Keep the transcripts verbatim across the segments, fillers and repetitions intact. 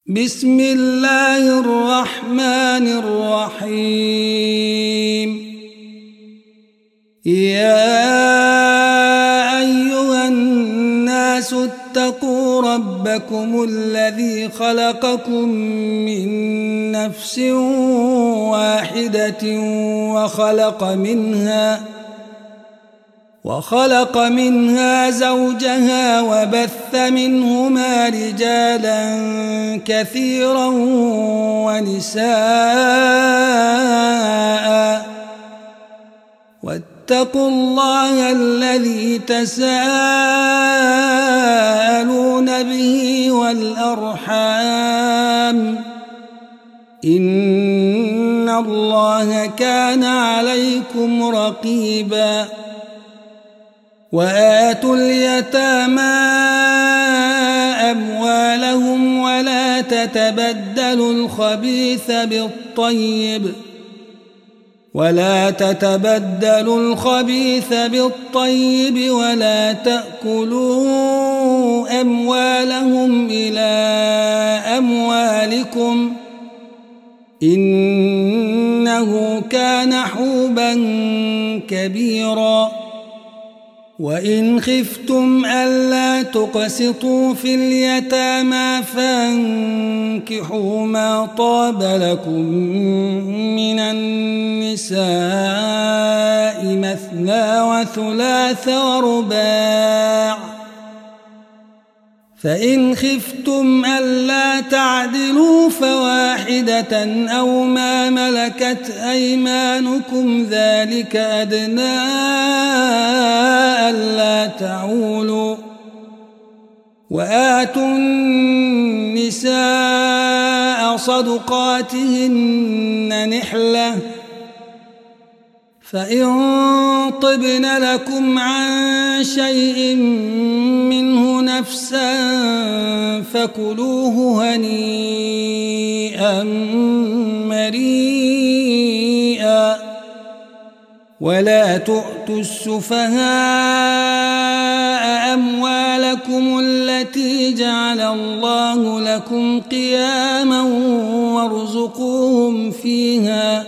بسم الله الرحمن الرحيم. يا أيها الناس اتقوا ربكم الذي خلقكم من نفس واحدة وخلق منها وخلق منها زوجها وبث منهما رجالا كثيرا ونساء، واتقوا الله الذي تساءلون به والأرحام، إن الله كان عليكم رقيبا. وآتوا اليتامى أموالهم ولا تتبدلوا الخبيث بالطيب ولا تتبدلوا الخبيث بالطيب ولا تأكلوا أموالهم إلى أموالكم، إنه كان حوبا كبيرا. وإن خفتم ألا تقسطوا في اليتامى فانكحوا ما طاب لكم من النساء مثنى وثلاث ورباع، فإن خفتم ألا تعدلوا فواحدة أو ما ملكت أيمانكم ذلك أدنى ألا تعولوا. وآتوا النساء صدقاتهن نحلة، فإن طبن لكم عن شيء منه نفسا فكلوه هنيئا مريئا. ولا تؤتوا السفهاء أموالكم التي جعل الله لكم قياما وارزقوهم فيها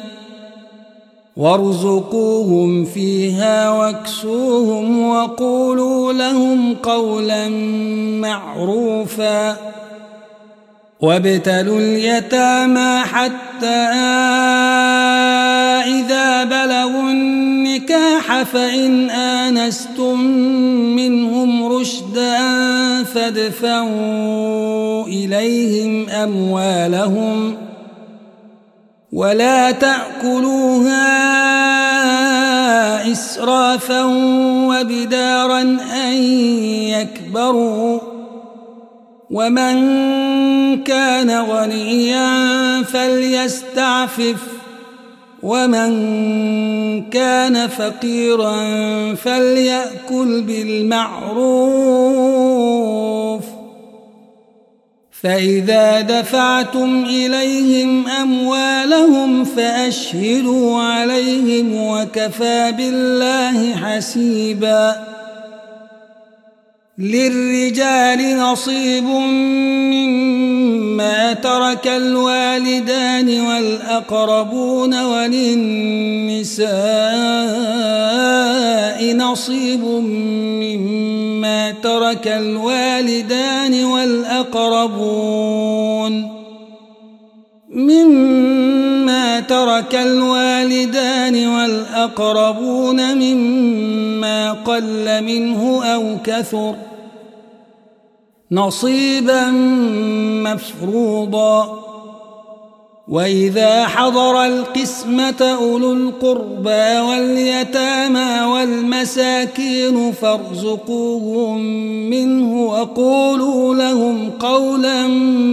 وارزقوهم فيها واكسوهم وقولوا لهم قولا معروفا. وابتلوا اليتامى حتى إذا بلغوا النكاح فإن آنستم منهم رشدا فادفعوا إليهم أموالهم ولا تأكلوها إسرافا وبدارا أن يكبروا، ومن كان غنيا فليستعفف ومن كان فقيرا فليأكل بالمعروف. فإذا دفعتم إليهم أموالهم فأشهدوا عليهم وكفى بالله حسيبا. للرجال نصيب مما ترك الوالدان والأقربون وللنساء نصيب مما ترك الوالدان والأقربون مما ترك الوالدان والأقربون مما قل منه أو كثر نصيبا مفروضا. وإذا حضر القسمة أولو القربى واليتامى والمساكين فارزقوهم منه وقولوا لهم قولا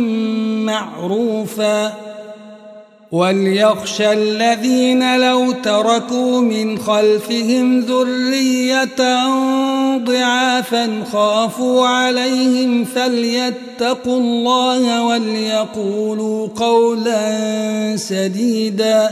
معروفا. وليخشى الذين لو تركوا من خلفهم ذرية ضعافا خافوا عليهم فليتقوا الله وليقولوا قولا سديدا.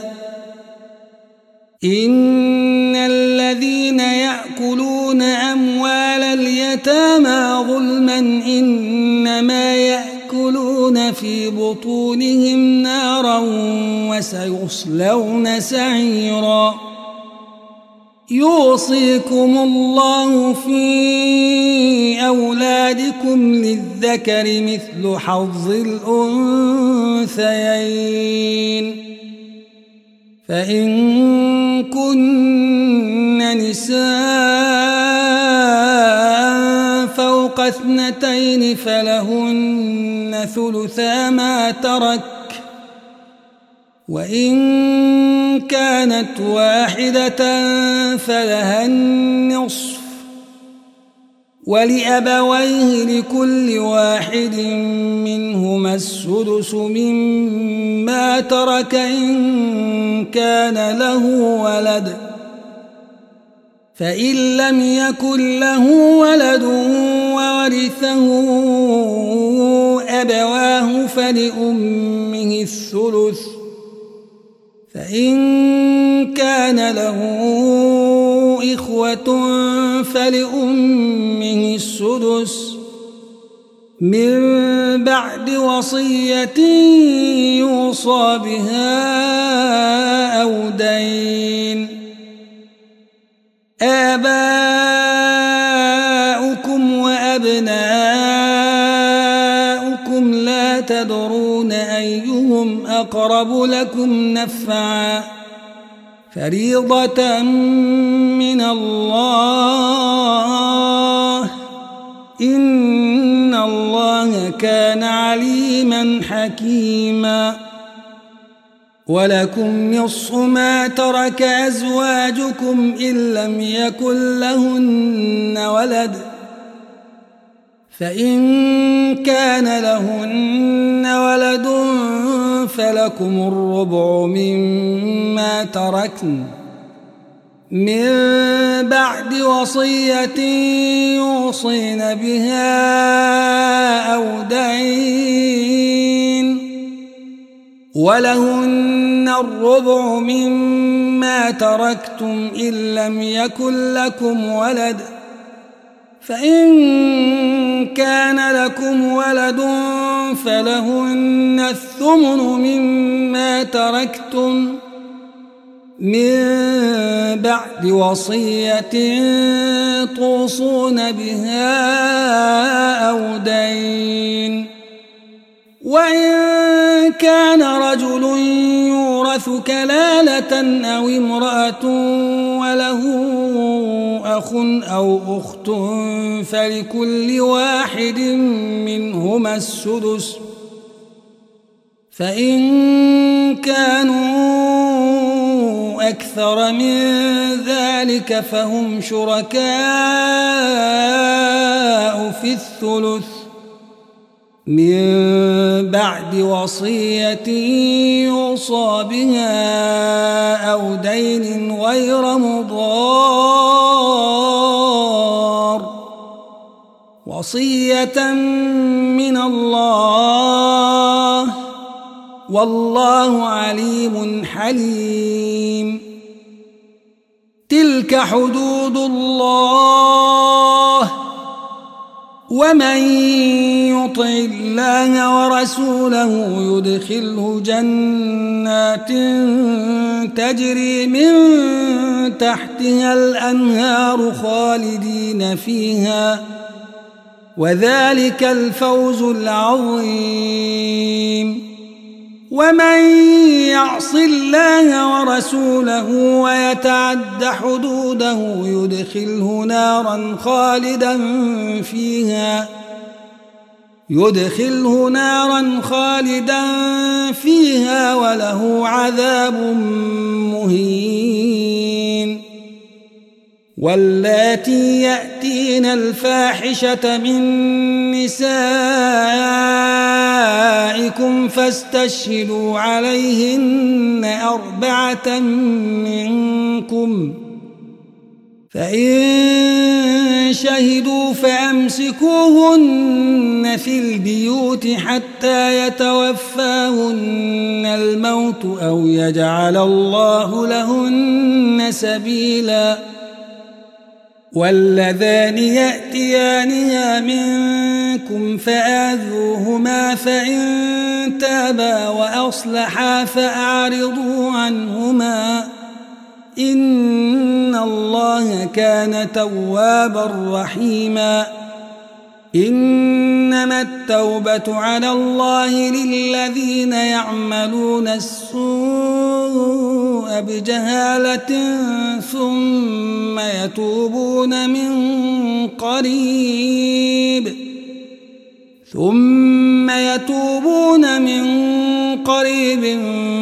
إن الذين يأكلون أموال اليتامى ظلما إنما يأكلون يدخلون في بطونهم نارا وسيصلون سعيرا يوصيكم الله في أولادكم للذكر مثل حظ الأنثيين فإن كن نساء فوق اثنتين فلهن ثلثا ما ترك وإن كانت واحدة فلها النصف ولأبويه لكل واحد منهما السدس مما ترك إن كان له ولد فإن لم يكن له ولد وورثه أبواه فلأمه الثلث فإن كان له إخوة فلأمه السدس من بعد وصية يوصى بها أو دين آباؤكم وأبناؤكم لا تدرون أيهم أقرب لكم نفعا فريضة من الله إن الله كان عليما حكيما ولكم نصف ما ترك أزواجكم إن لم يكن لهن ولد فإن كان لهن ولد فلكم الربع مما تركن من بعد وصية يوصين بها أو دين ولهن الربع مما تركتم إن لم يكن لكم ولد فإن كان لكم ولد فلهن الثمن مما تركتم من بعد وصية توصون بها أو دين وإن كان رجل يورث كلالة أو امرأة وله أخ أو أخت فلكل واحد منهما السدس فإن كانوا أكثر من ذلك فهم شركاء في الثلث من بعد وصية يوصى بها أو دين غير مضار وصية من الله والله عليم حليم تلك حدود الله ومن يطع الله ورسوله يدخله جنات تجري من تحتها الأنهار خالدين فيها وذلك الفوز العظيم ومن يعص الله ورسوله ويتعد حدوده يدخله نارا خالدا فيها يدخله نارا خالدا فيها وله عذاب مهين واللاتي يأتين الفاحشة من نسائكم فاستشهدوا عليهن أربعة منكم فإن شهدوا فأمسكوهن في البيوت حتى يتوفاهن الموت أو يجعل الله لهن سبيلا واللذان يأتيانها منكم فآذوهما فإن تابا وأصلحا فأعرضوا عنهما إن الله كان توابا رحيما إنما التوبة على الله للذين يعملون السوء بجهالة ثم يتوبون من قريب ثم يتوبون من قريب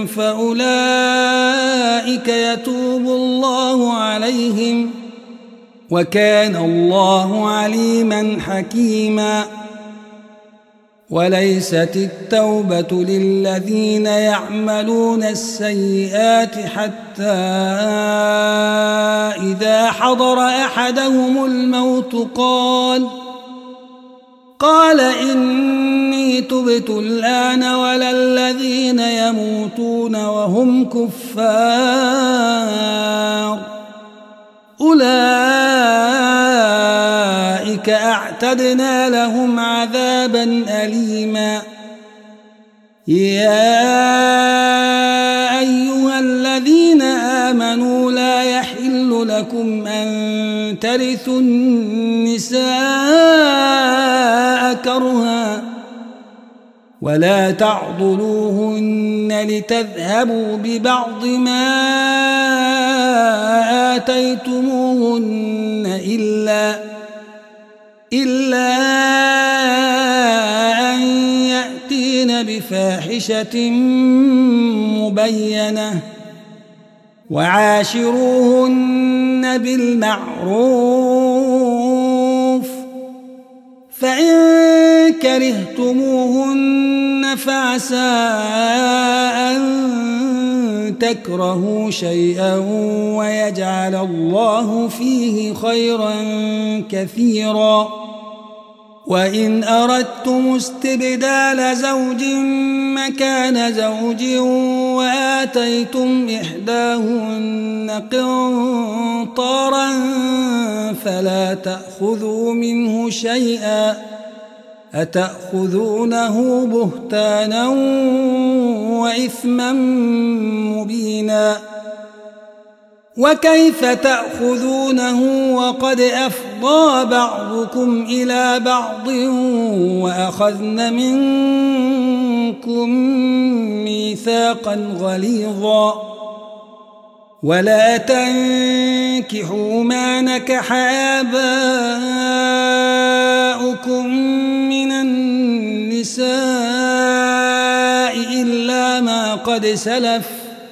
فأولئك يتوب الله عليهم وكان الله عليما حكيما وليست التوبة للذين يعملون السيئات حتى إذا حضر أحدهم الموت قال قال إني تبت الآن ولا الذين يموتون وهم كفار أولئك أعتدنا لهم عذابا أليما يا أيها الذين آمنوا لا يحل لكم أن ترثوا النساء كرها ولا تعضلوهن لتذهبوا ببعض ما آتيتموهن إلا إلا أن يأتين بفاحشة مبينة وعاشروهن بالمعروف فإن كرهتموهن فعسى أن تكرهوا شيئا ويجعل الله فيه خيرا كثيرا وإن أردتم استبدال زوج مكان زوج وآتيتم إحداهن قنطارا فلا تأخذوا منه شيئا أتأخذونه بهتانا وإثما مبينا وكيف تأخذونه وقد أفضى بعضكم إلى بعض وأخذن منكم ميثاقا غليظا ولا تنكحوا ما نكح آباؤكم من النساء إلا ما قد سلف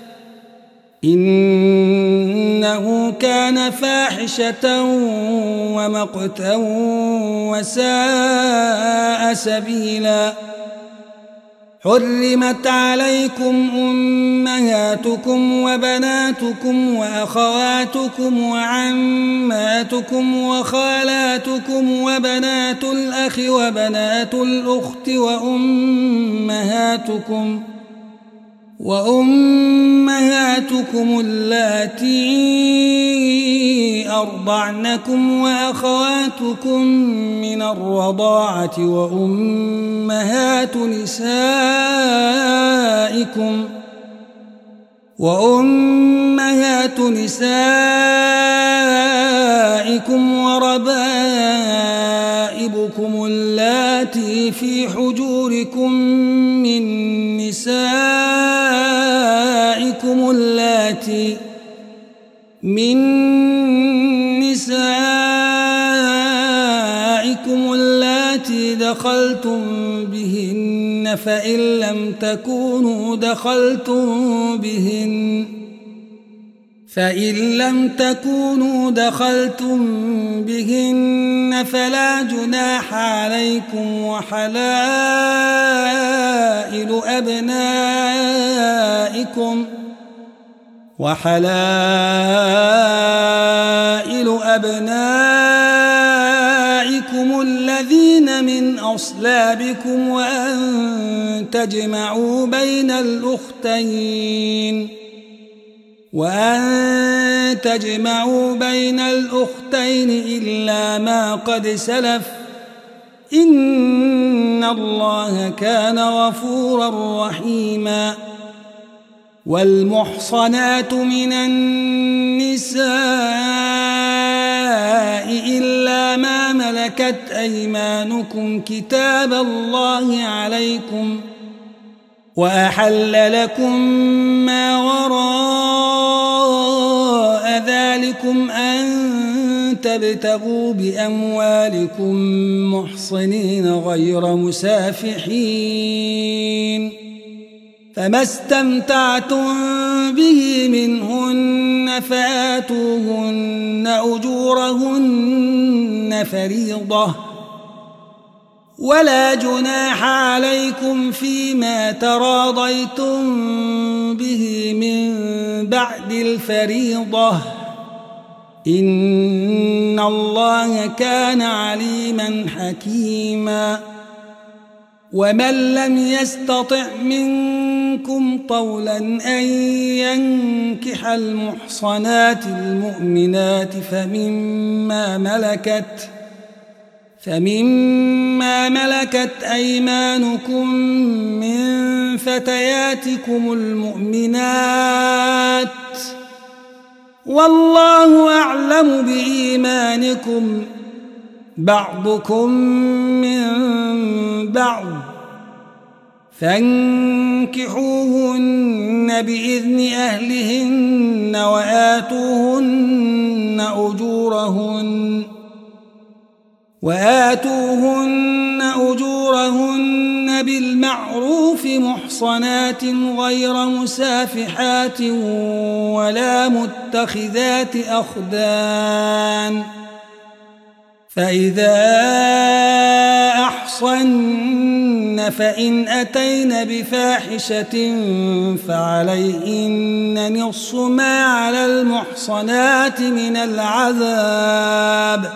إنه كان فاحشة ومقتا وساء سبيلا حرمت عليكم أمهاتكم وبناتكم وأخواتكم وعماتكم وخالاتكم وبنات الأخ وبنات الأخت وأمهاتكم وأمهاتكم اللاتي أرضعنكم وأخواتكم من الرضاعة وأمهات نسائكم وأمهات نسائكم وربائبكم اللاتي في حجوركم من نسائكم اللاتي من نسائكم اللاتي دخلتم بهن فإن لم تكونوا دخلتم بهن فإن لم تكونوا دخلتم بهن فلا جناح عليكم وحلائل أبنائكم وحلائل أبنائكم الذين من أصلابكم وأن تجمعوا بين الأختين وأن تجمعوا بين الأختين إلا ما قد سلف إن الله كان غفورا رحيما والمحصنات من النساء إلا ما ملكت أيمانكم كتاب الله عليكم وأحل لكم ما وراء ذلكم أن تبتغوا بأموالكم محصنين غير مسافحين فما استمتعتم به منهن فآتوهن أجورهن فريضة ولا جناح عليكم فيما تراضيتم به من بعد الفريضة إن الله كان عليما حكيما ومن لم يستطع منكم طولا أن ينكح المحصنات المؤمنات فمما ملكت فمما ملكت أيمانكم من فتياتكم المؤمنات والله أعلم بإيمانكم بعضكم من بعض فانكحوهن بإذن أهلهن وآتوهن أجورهن وآتوهن أجورهن بالمعروف محصنات غير مسافحات ولا متخذات أخدان فإذا أحصن فإن أتين بفاحشة فعليهن نصف ما على المحصنات من العذاب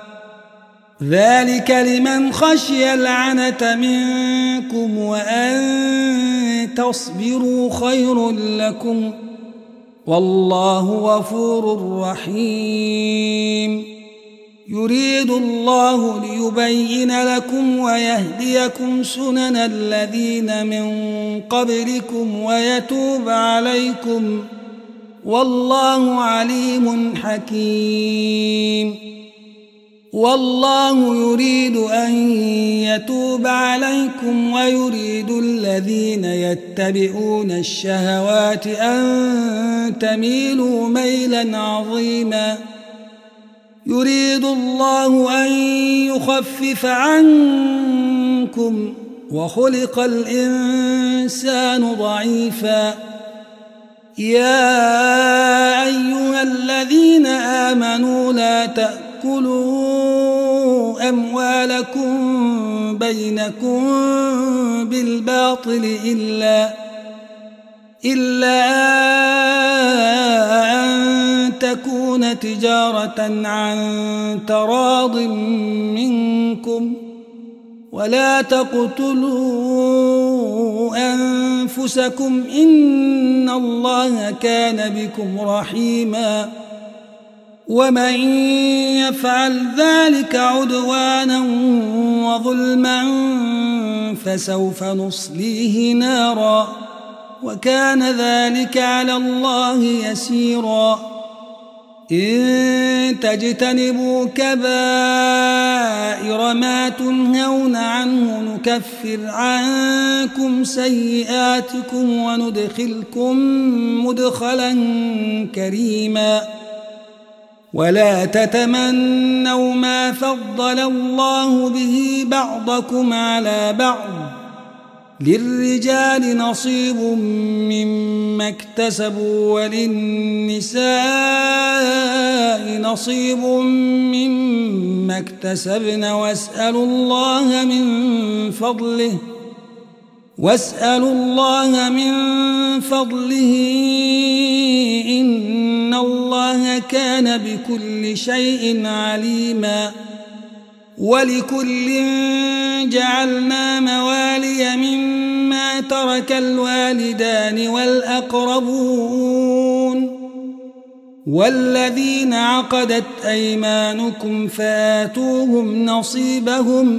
ذلك لمن خشي العنة منكم وأن تصبروا خير لكم والله غفور رحيم يريد الله ليبين لكم ويهديكم سنن الذين من قبلكم ويتوب عليكم والله عليم حكيم والله يريد أن يتوب عليكم ويريد الذين يتبعون الشهوات أن تميلوا ميلا عظيما يريد الله أن يخفف عنكم وخلق الإنسان ضعيفا يا أيها الذين آمنوا لا تأكلوا أموالكم بينكم بالباطل إلا إلا أن تكون تجارة عن تراض منكم ولا تقتلوا أنفسكم إن الله كان بكم رحيما ومن يفعل ذلك عدوانا وظلما فسوف نصليه نارا وكان ذلك على الله يسيرا إن تجتنبوا كبائر ما تنهون عنه نكفر عنكم سيئاتكم وندخلكم مدخلا كريما ولا تتمنوا ما فضل الله به بعضكم على بعض للرجال نصيب مما اكتسبوا وللنساء نصيب مما اكتسبن واسألوا الله من فضله واسألوا الله من فضله إن الله كان بكل شيء عليما ولكل جعلنا موالي مما ترك الوالدان والأقربون والذين عقدت أيمانكم فآتوهم نصيبهم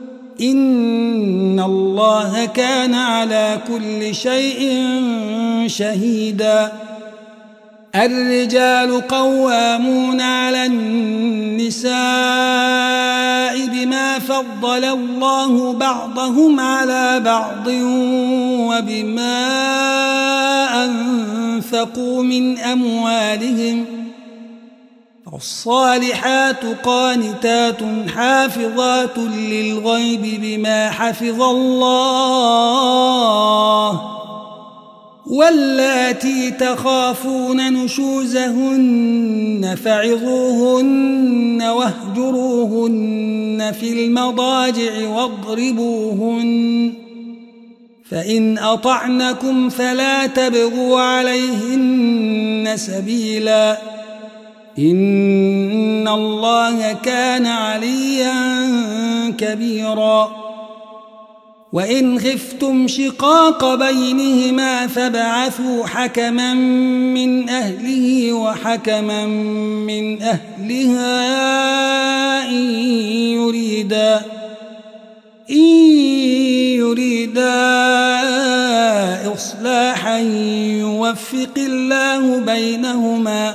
إن الله كان على كل شيء شهيدا. الرجال قوامون على النساء بما فضل الله بعضهم على بعض وبما أنفقوا من أموالهم، الصالحات قانتات حافظات للغيب بما حفظ الله، واللاتي تخافون نشوزهن فعظوهن واهجروهن في المضاجع واضربوهن، فإن أطعنكم فلا تبغوا عليهن سبيلا إن الله كان عليا كبيرا. وإن خفتم شقاق بينهما فابعثوا حكما من أهله وحكما من أهلها إن يريدا إن يريدا إصلاحا يوفق الله بينهما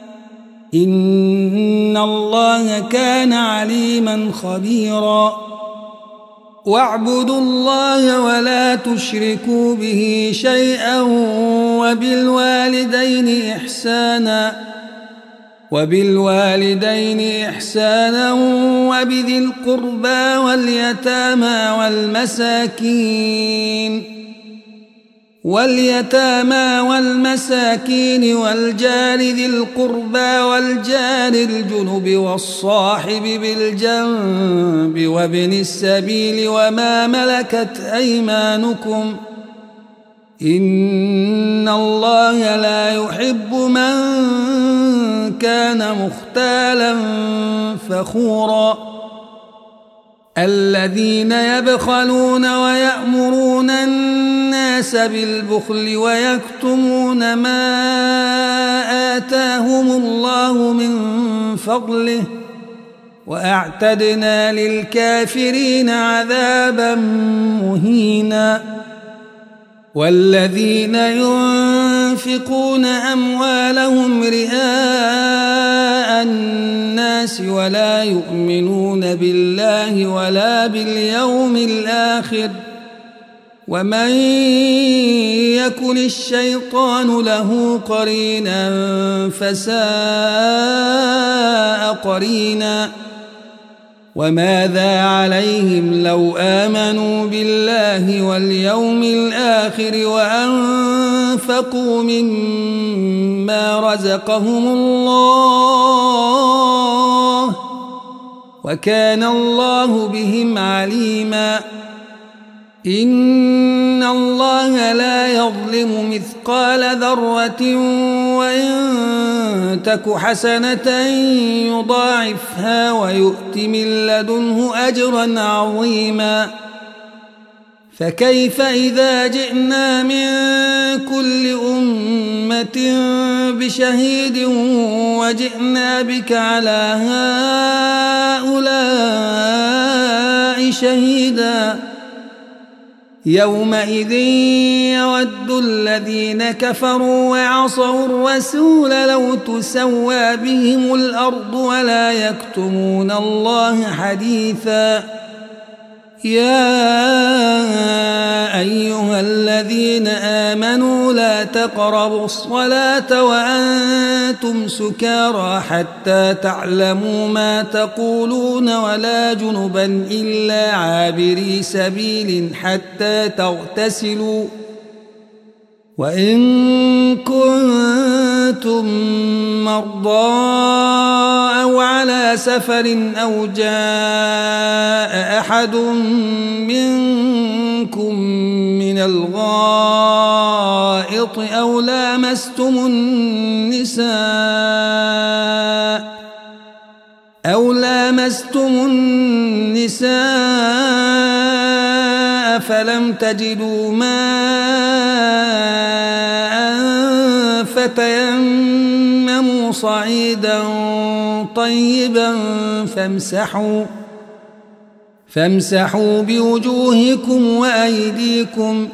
إن الله كان عليما خبيرا. واعبدوا الله ولا تشركوا به شيئا وبالوالدين إحسانا وبالوالدين إحسانا وبذي القربى واليتامى والمساكين واليتامى والمساكين والجار ذي القربى والجار الجنب والصاحب بالجنب وابن السبيل وما ملكت أيمانكم إن الله لا يحب من كان مختالا فخورا. الذين يبخلون ويأمرون الناس بالبخل ويكتمون ما آتاهم الله من فضله وأعتدنا للكافرين عذابا مهينا. والذين ينفقون أموالهم رئاء الناس ولا يؤمنون بالله ولا باليوم الآخر ومن يكن الشيطان له قرينا فساء قرينا. وماذا عليهم لو آمنوا بالله واليوم الآخر وأنفقوا مما رزقهم الله وكان الله بهم عليما. إن الله لا يظلم مثقال ذرة وإن تك حسنة يضاعفها ويؤت من لدنه أجرا عظيما. فكيف إذا جئنا من كل أمة بشهيد وجئنا بك على هؤلاء شهيدا يومئذ يود الذين كفروا وعصوا الرسول لو تسوى بهم الأرض ولا يكتمون الله حديثا. يا أيها الذين آمنوا لا تقربوا الصلاة وأنتم سكارى حتى تعلموا ما تقولون ولا جنبا إلا عابري سبيل حتى تغتسلوا وإن كنتم مرضى أو على سفر أو جاء أحد منكم من الغائط أو لامستم النساء أو لامستم النساء فلم تجدوا ماء فتيمموا صعيدا طيبا فامسحوا فامسحوا بوجوهكم وأيديكم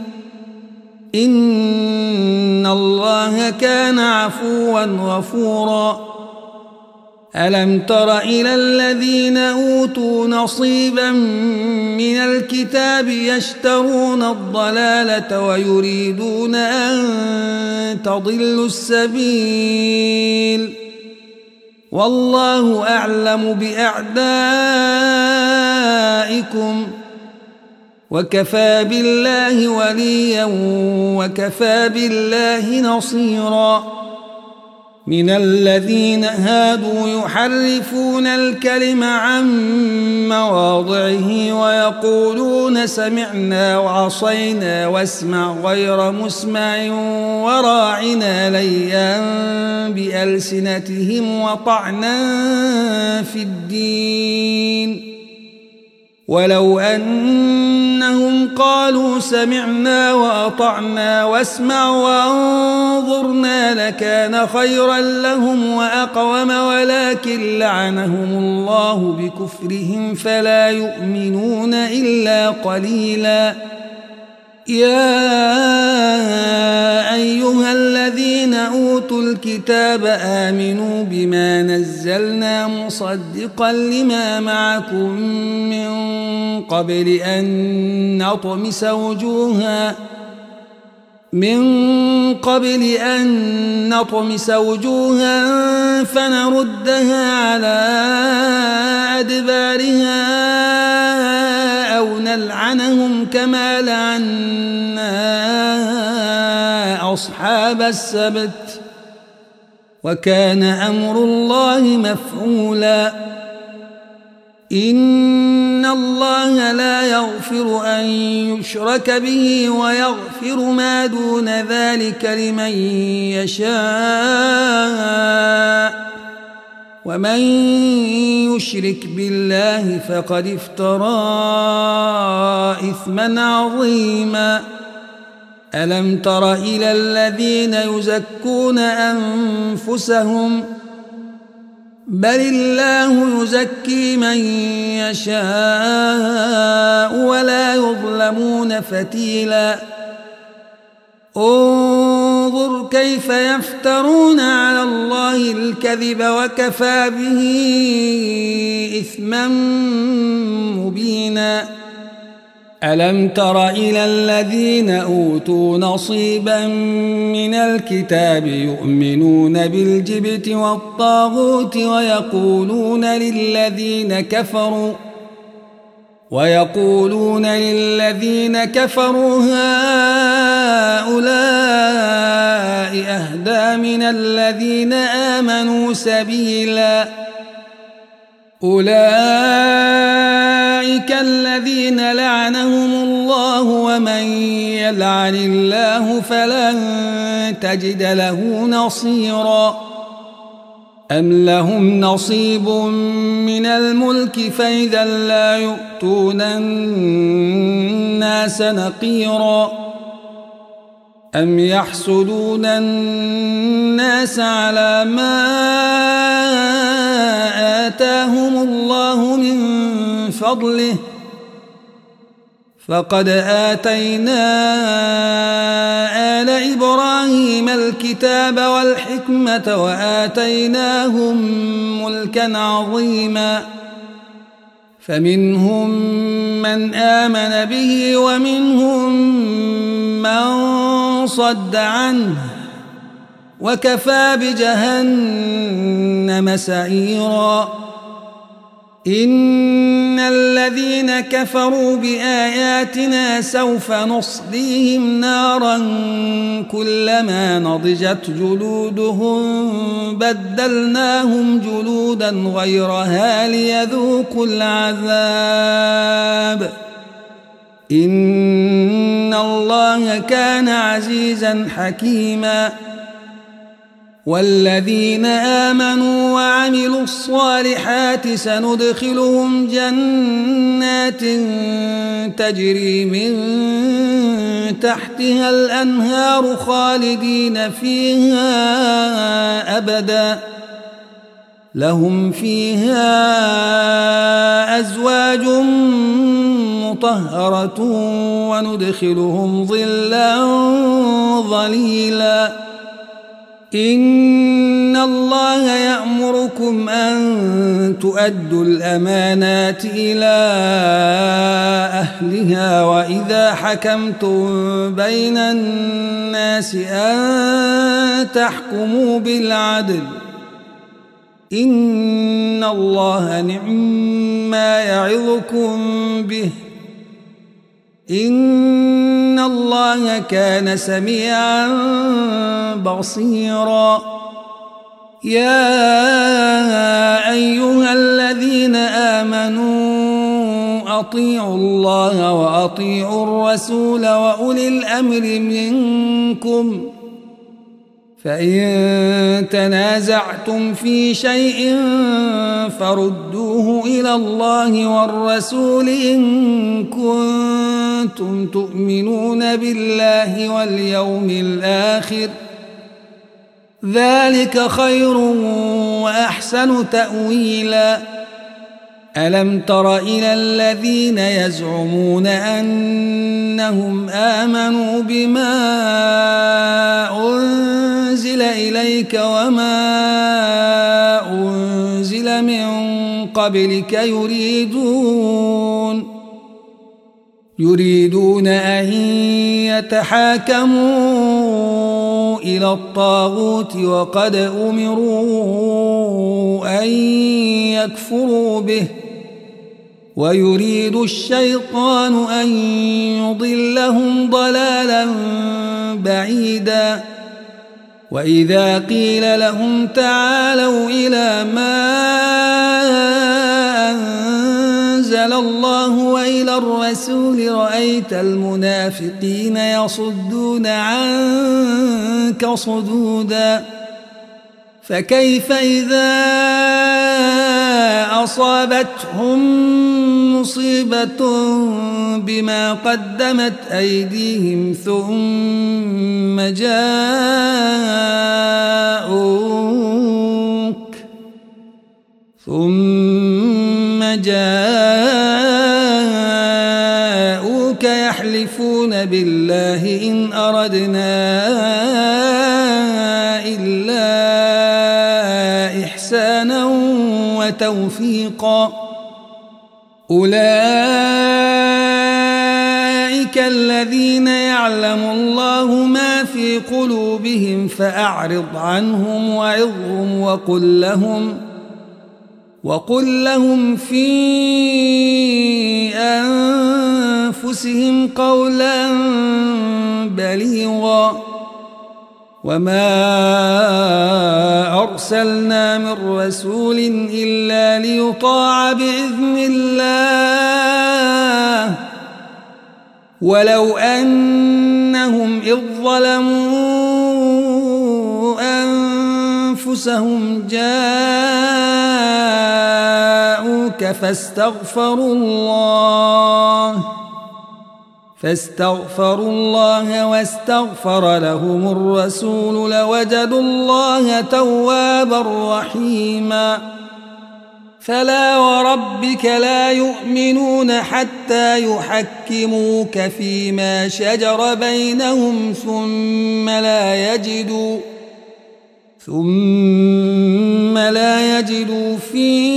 إن الله كان عفوا غفورا. ألم تر إلى الذين أوتوا نصيبا من الكتاب يشترون الضلالة ويريدون أن تضلوا السبيل والله أعلم بأعدائكم وكفى بالله وليا وكفى بالله نصيرا. من الذين هادوا يحرفون الكلم عن مواضعه ويقولون سمعنا وعصينا واسمع غير مسمع وراعنا ليا بألسنتهم وطعنا في الدين ولو أنهم قالوا سمعنا وأطعنا واسمع وانظرنا لكان خيرا لهم وأقوم ولكن لعنهم الله بكفرهم فلا يؤمنون إلا قليلا. يا أيها الذين أوتوا الكتاب آمنوا بما نزلنا مصدقا لما معكم من قبل أن نطمس وجوها من قبل أن نطمس وجوها فنردها على أدبارها أو نلعنهم كما لعنا أصحاب السبت وكان أمر الله مفعولا. إن الله لا يغفر أن يشرك به ويغفر ما دون ذلك لمن يشاء ومن يشرك بالله فقد افترى إثما عظيما. ألم تر إلى الذين يزكون أنفسهم بل الله يزكي من يشاء ولا يظلمون فتيلا. انظر كيف يفترون على الله الكذب وكفى به إثما مبينا. ألم تر إلى الذين أوتوا نصيبا من الكتاب يؤمنون بالجبت والطاغوت ويقولون للذين كفروا ويقولون للذين كفروا هؤلاء أهدى من الذين آمنوا سبيلا. أولئك الذين لعنهم الله ومن يلعن الله فلن تجد له نصيرا. أم لهم نصيب من الملك فإذا لا يؤتون الناس نقيرا. أم يحسدون الناس على ما آتاهم الله من فضله فقد آتينا آل إبراهيم الكتاب والحكمة وآتيناهم ملكا عظيما. فمنهم من آمن به ومنهم من صد عنه وكفى بجهنم سعيرا. إن الذين كفروا بآياتنا سوف نصليهم نارا كلما نضجت جلودهم بدلناهم جلودا غيرها ليذوقوا العذاب إن الله كان عزيزا حكيما. والذين آمنوا وعملوا الصالحات سندخلهم جنات تجري من تحتها الأنهار خالدين فيها أبدا لهم فيها أزواج مطهرة وندخلهم ظلا ظليلا إن الله يأمركم أن تؤدوا الأمانات إلى أهلها وإذا حكمتم بين الناس أن تحكموا بالعدل إن الله نعم ما يعظكم به إن الله كان سميعا بصيرا يا أيها الذين آمنوا أطيعوا الله وأطيعوا الرسول وأولي الأمر منكم فإن تنازعتم في شيء فردوه إلى الله والرسول إن كنتم تؤمنون بالله واليوم الآخر ذلك خير وأحسن تأويلا ألم تر إلى الذين يزعمون أنهم آمنوا بما أنزل إليك وما أنزل من قبلك يريدون يريدون أن يتحاكموا إلى الطاغوت وقد أمروا أن يكفروا به ويريد الشيطان أن يضلهم ضلالا بعيدا وإذا قيل لهم تعالوا إلى ما أنزل الله وإلى الرسول رأيت المنافقين يصدون عنك صدودا فكيف إذا أصابتهم مصيبة بما قدمت أيديهم ثم جاءوك ثم جاءوك يحلفون بالله إن أردنا إلا إحسانا وتوفيقا أولئك الذين يعلم الله ما في قلوبهم فأعرض عنهم وعظهم وقل لهم وقل لهم في أنفسهم قولا بليغا وما أرسلنا من رسول إلا ليطاع بإذن الله ولو أنهم إذ ظلموا أنفسهم جاءوك فاستغفروا الله فاستغفروا الله واستغفر لهم الرسول لوجدوا الله توابا رحيما فلا وربك لا يؤمنون حتى يحكموك فيما شجر بينهم ثم لا يجدوا ثم لا يجدوا في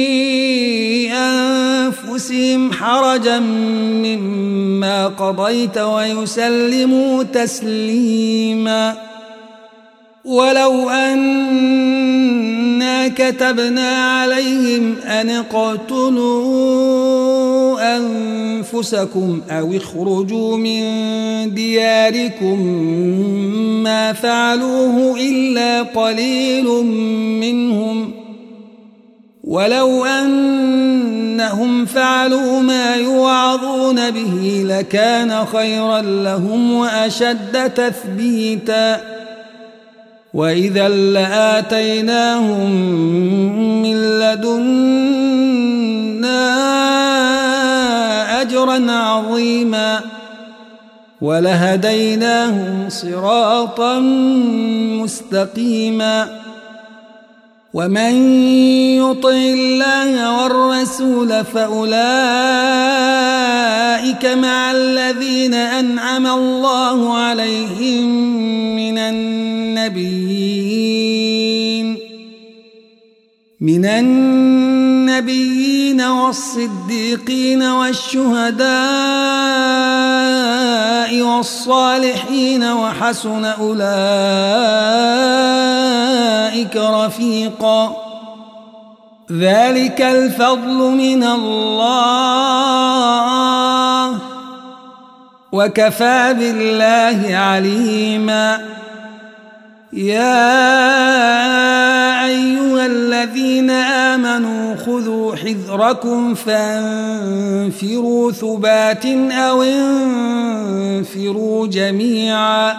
أنفسهم حرجا مما قضيت ويسلموا تسليما ولو أنا كتبنا عليهم أن اقتلوا أنفسكم أو اخرجوا من دياركم ما فعلوه إلا قليل منهم ولو أنهم فعلوا ما يوعظون به لكان خيرا لهم وأشد تثبيتا وإذا لآتيناهم من لدنا أجرا عظيما ولهديناهم صراطا مستقيما ومن يطع الله والرسول فأولئك مع الذين أنعم الله عليهم من النبيين من النبيين والصديقين والشهداء والصالحين وحسن أولئك رفيقا ذلك الفضل من الله وكفى بالله عليما يا أيها الذين آمنوا خذوا حذركم فانفروا ثبات أو انفروا جميعا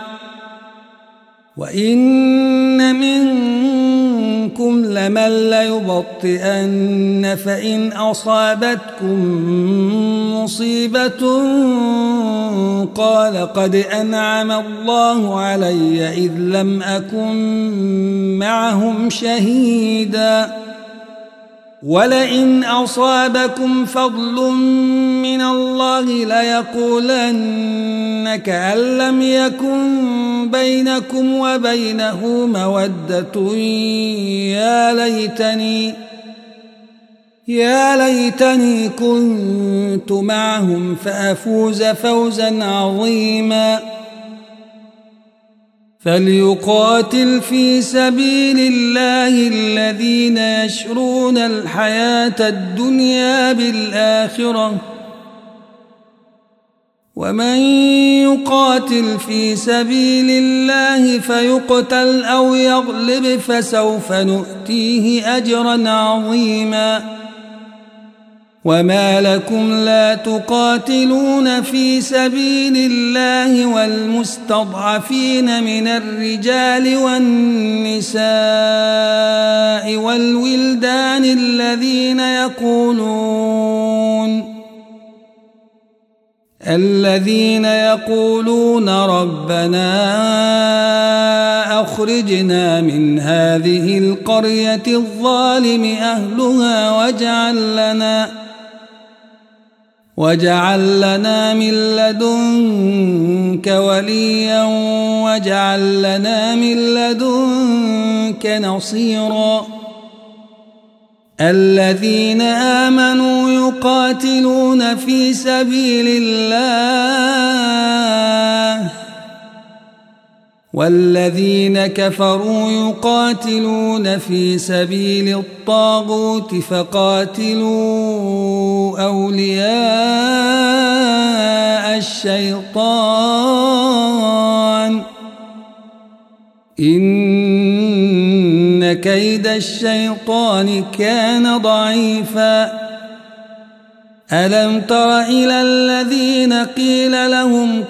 وإن منكم لمن ليبطئن فإن أصابتكم مصيبة قال قد أنعم الله علي إذ لم أكن معهم شهيدا ولئن أصابكم فضل من الله ليقولن كأن لم يكن بينكم وبينه مودة يا ليتني يا ليتني كنت معهم فأفوز فوزا عظيما فليقاتل في سبيل الله الذين يشرون الحياة الدنيا بالآخرة ومن يقاتل في سبيل الله فيقتل أو يغلب فسوف نؤتيه أجرا عظيما وما لكم لا تقاتلون في سبيل الله والمستضعفين من الرجال والنساء والولدان الذين يقولون الذين يقولون ربنا أخرجنا من هذه القرية الظالم أهلها واجعل لنا واجعل لنا من لدنك وليا واجعل لنا من لدنك نصيرا الذين آمنوا يقاتلون في سبيل الله والذين كفروا يقاتلون في سبيل الطاغوت فقاتلوا أولياء الشيطان إن كيد الشيطان كان ضعيفا ألم تر إلى الذين قيل لهم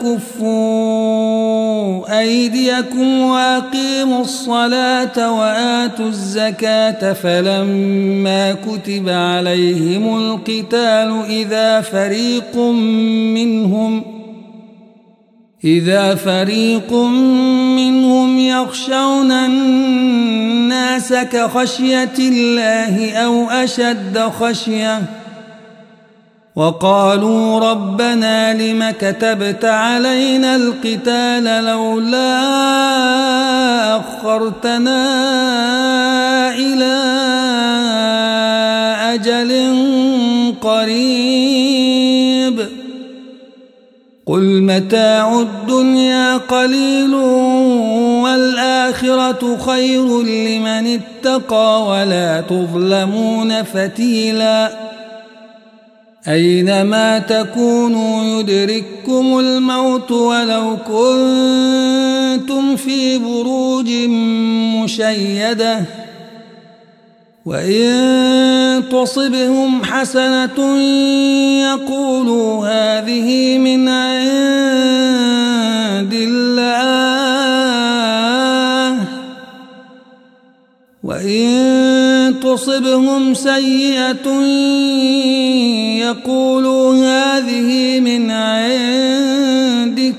كفوا أيديكم وأقيموا الصلاة وآتوا الزكاة فلما كتب عليهم القتال إذا فريق منهم إذا فريق منهم يخشون الناس كخشية الله أو أشد خشية وقالوا ربنا لم كتبت علينا القتال لولا أخرتنا إلى أجل قريب قل متاع الدنيا قليل والآخرة خير لمن اتقى ولا تظلمون فتيلا أينما تكونوا يدرككم الموت ولو كنتم في بروج مشيدة وإن تصبهم حسنة يقولوا هذه من عند الله وإن تصبهم سيئة يقولوا هذه من عندك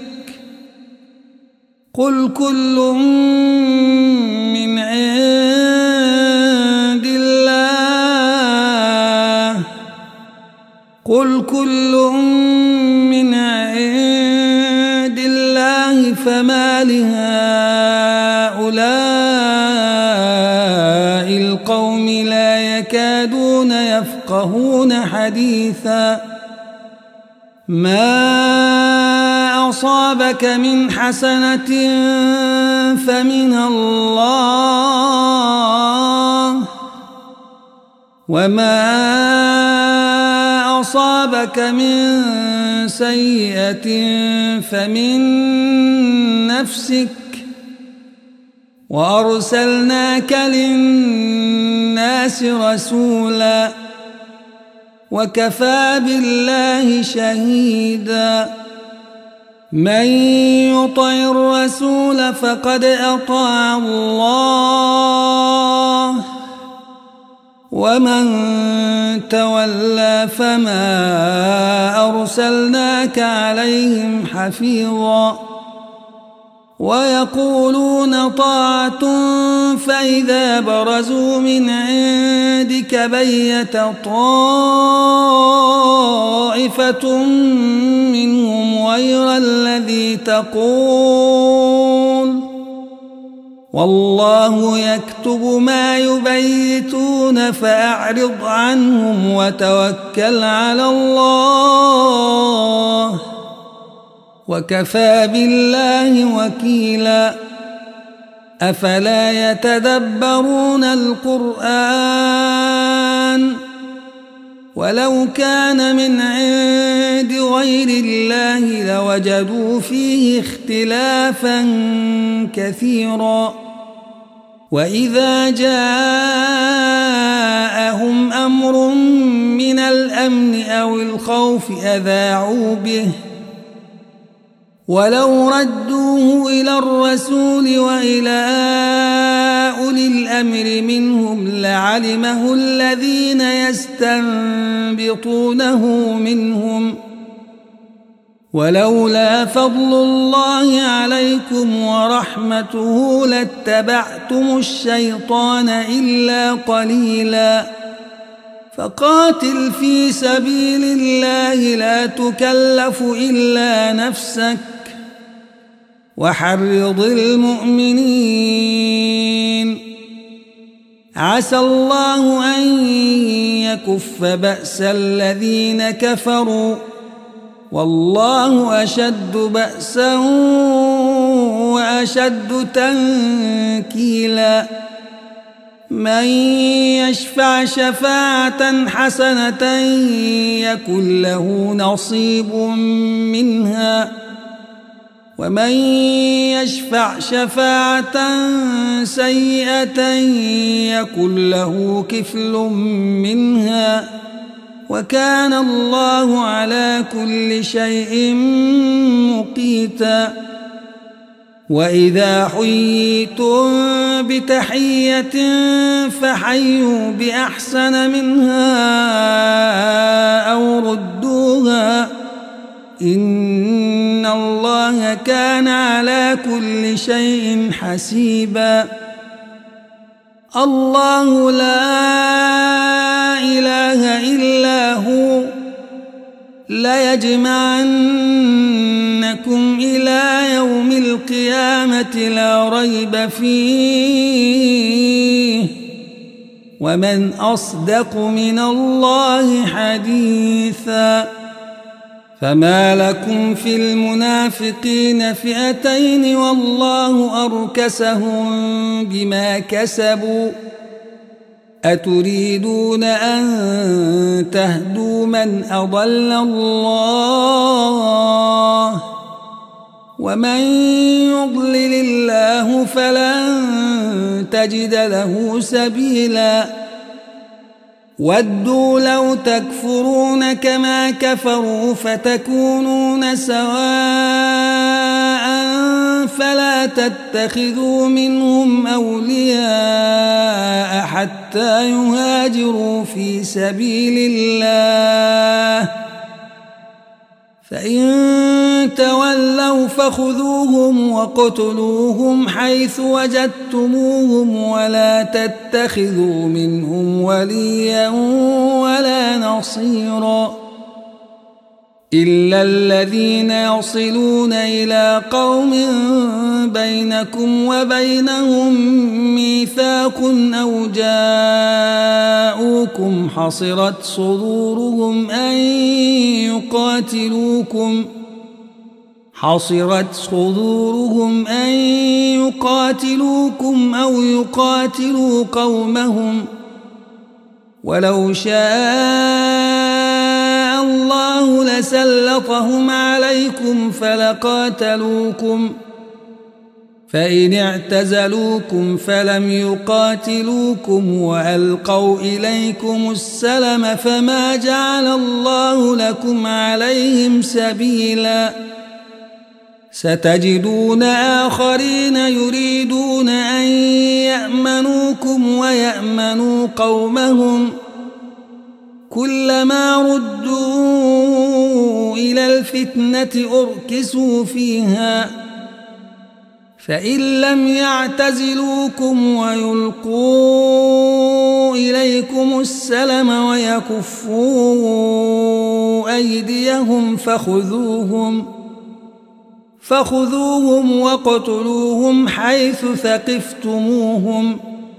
قل كل من عند قل كل من عند الله فما لهؤلاء القوم لا يكادون يفقهون حديثا ما أصابك من حسنة فمن الله وما أصابك من سيئة فمن نفسك وأرسلناك للناس رسولا وكفى بالله شهيدا من يطع الرسول فقد أطاع الله ومن تولى فما أرسلناك عليهم حفيظا ويقولون طاعة فإذا برزوا من عندك بيت طائفة منهم غير الذي تقول والله يكتب ما يبيتون فأعرض عنهم وتوكل على الله وكفى بالله وكيلا أفلا يتدبرون القرآن ولو كان من عند غير الله لوجدوا فيه اختلافا كثيرا وإذا جاءهم أمر من الأمن أو الخوف أذاعوا به ولو ردوه إلى الرسول وإلى أولي الأمر منهم لعلمه الذين يستنبطونه منهم ولولا فضل الله عليكم ورحمته لاتبعتم الشيطان إلا قليلا فقاتل في سبيل الله لا تكلف إلا نفسك وحرض المؤمنين عسى الله أن يكف بأس الذين كفروا والله أشد بأسا وأشد تنكيلا من يشفع شفاعة حسنة يكن له نصيب منها ومن يشفع شفاعة سيئة يكن له كفل منها وكان الله على كل شيء مقيتا وإذا حييتم بتحية فحيوا بأحسن منها أو ردوها إن الله كان على كل شيء حسيبا الله لا إله إلا هو ليجمعنكم إلى يوم القيامة لا ريب فيه ومن أصدق من الله حديثا فما لكم في المنافقين فئتين والله أركسهم بما كسبوا أتريدون أن تهدوا من أضل الله ومن يضلل الله فلن تجد له سبيلا ودوا لو تكفرون كما كفروا فتكونون سواء فلا تتخذوا منهم أولياء حتى يهاجروا في سبيل الله فإن تولوا فخذوهم وقتلوهم حيث وجدتموهم ولا تتخذوا منهم وليا ولا نصيرا إلا الذين يصلون إلى قوم بينكم وبينهم ميثاق أو جاءوكم حصرت صدورهم أن يقاتلوكم حصرت صدورهم أن يقاتلوكم أو يقاتلوا قومهم ولو شاء الله لسلطهم عليكم فلقاتلوكم فإن اعتزلوكم فلم يقاتلوكم وألقوا إليكم السلم فما جعل الله لكم عليهم سبيلا ستجدون آخرين يريدون أن يأمنوكم ويأمنوا قومهم كلما ردوا إلى الفتنة أركسوا فيها فإن لم يعتزلوكم ويلقوا إليكم السلم ويكفوا أيديهم فخذوهم فخذوهم واقتلوهم حيث ثقفتموهم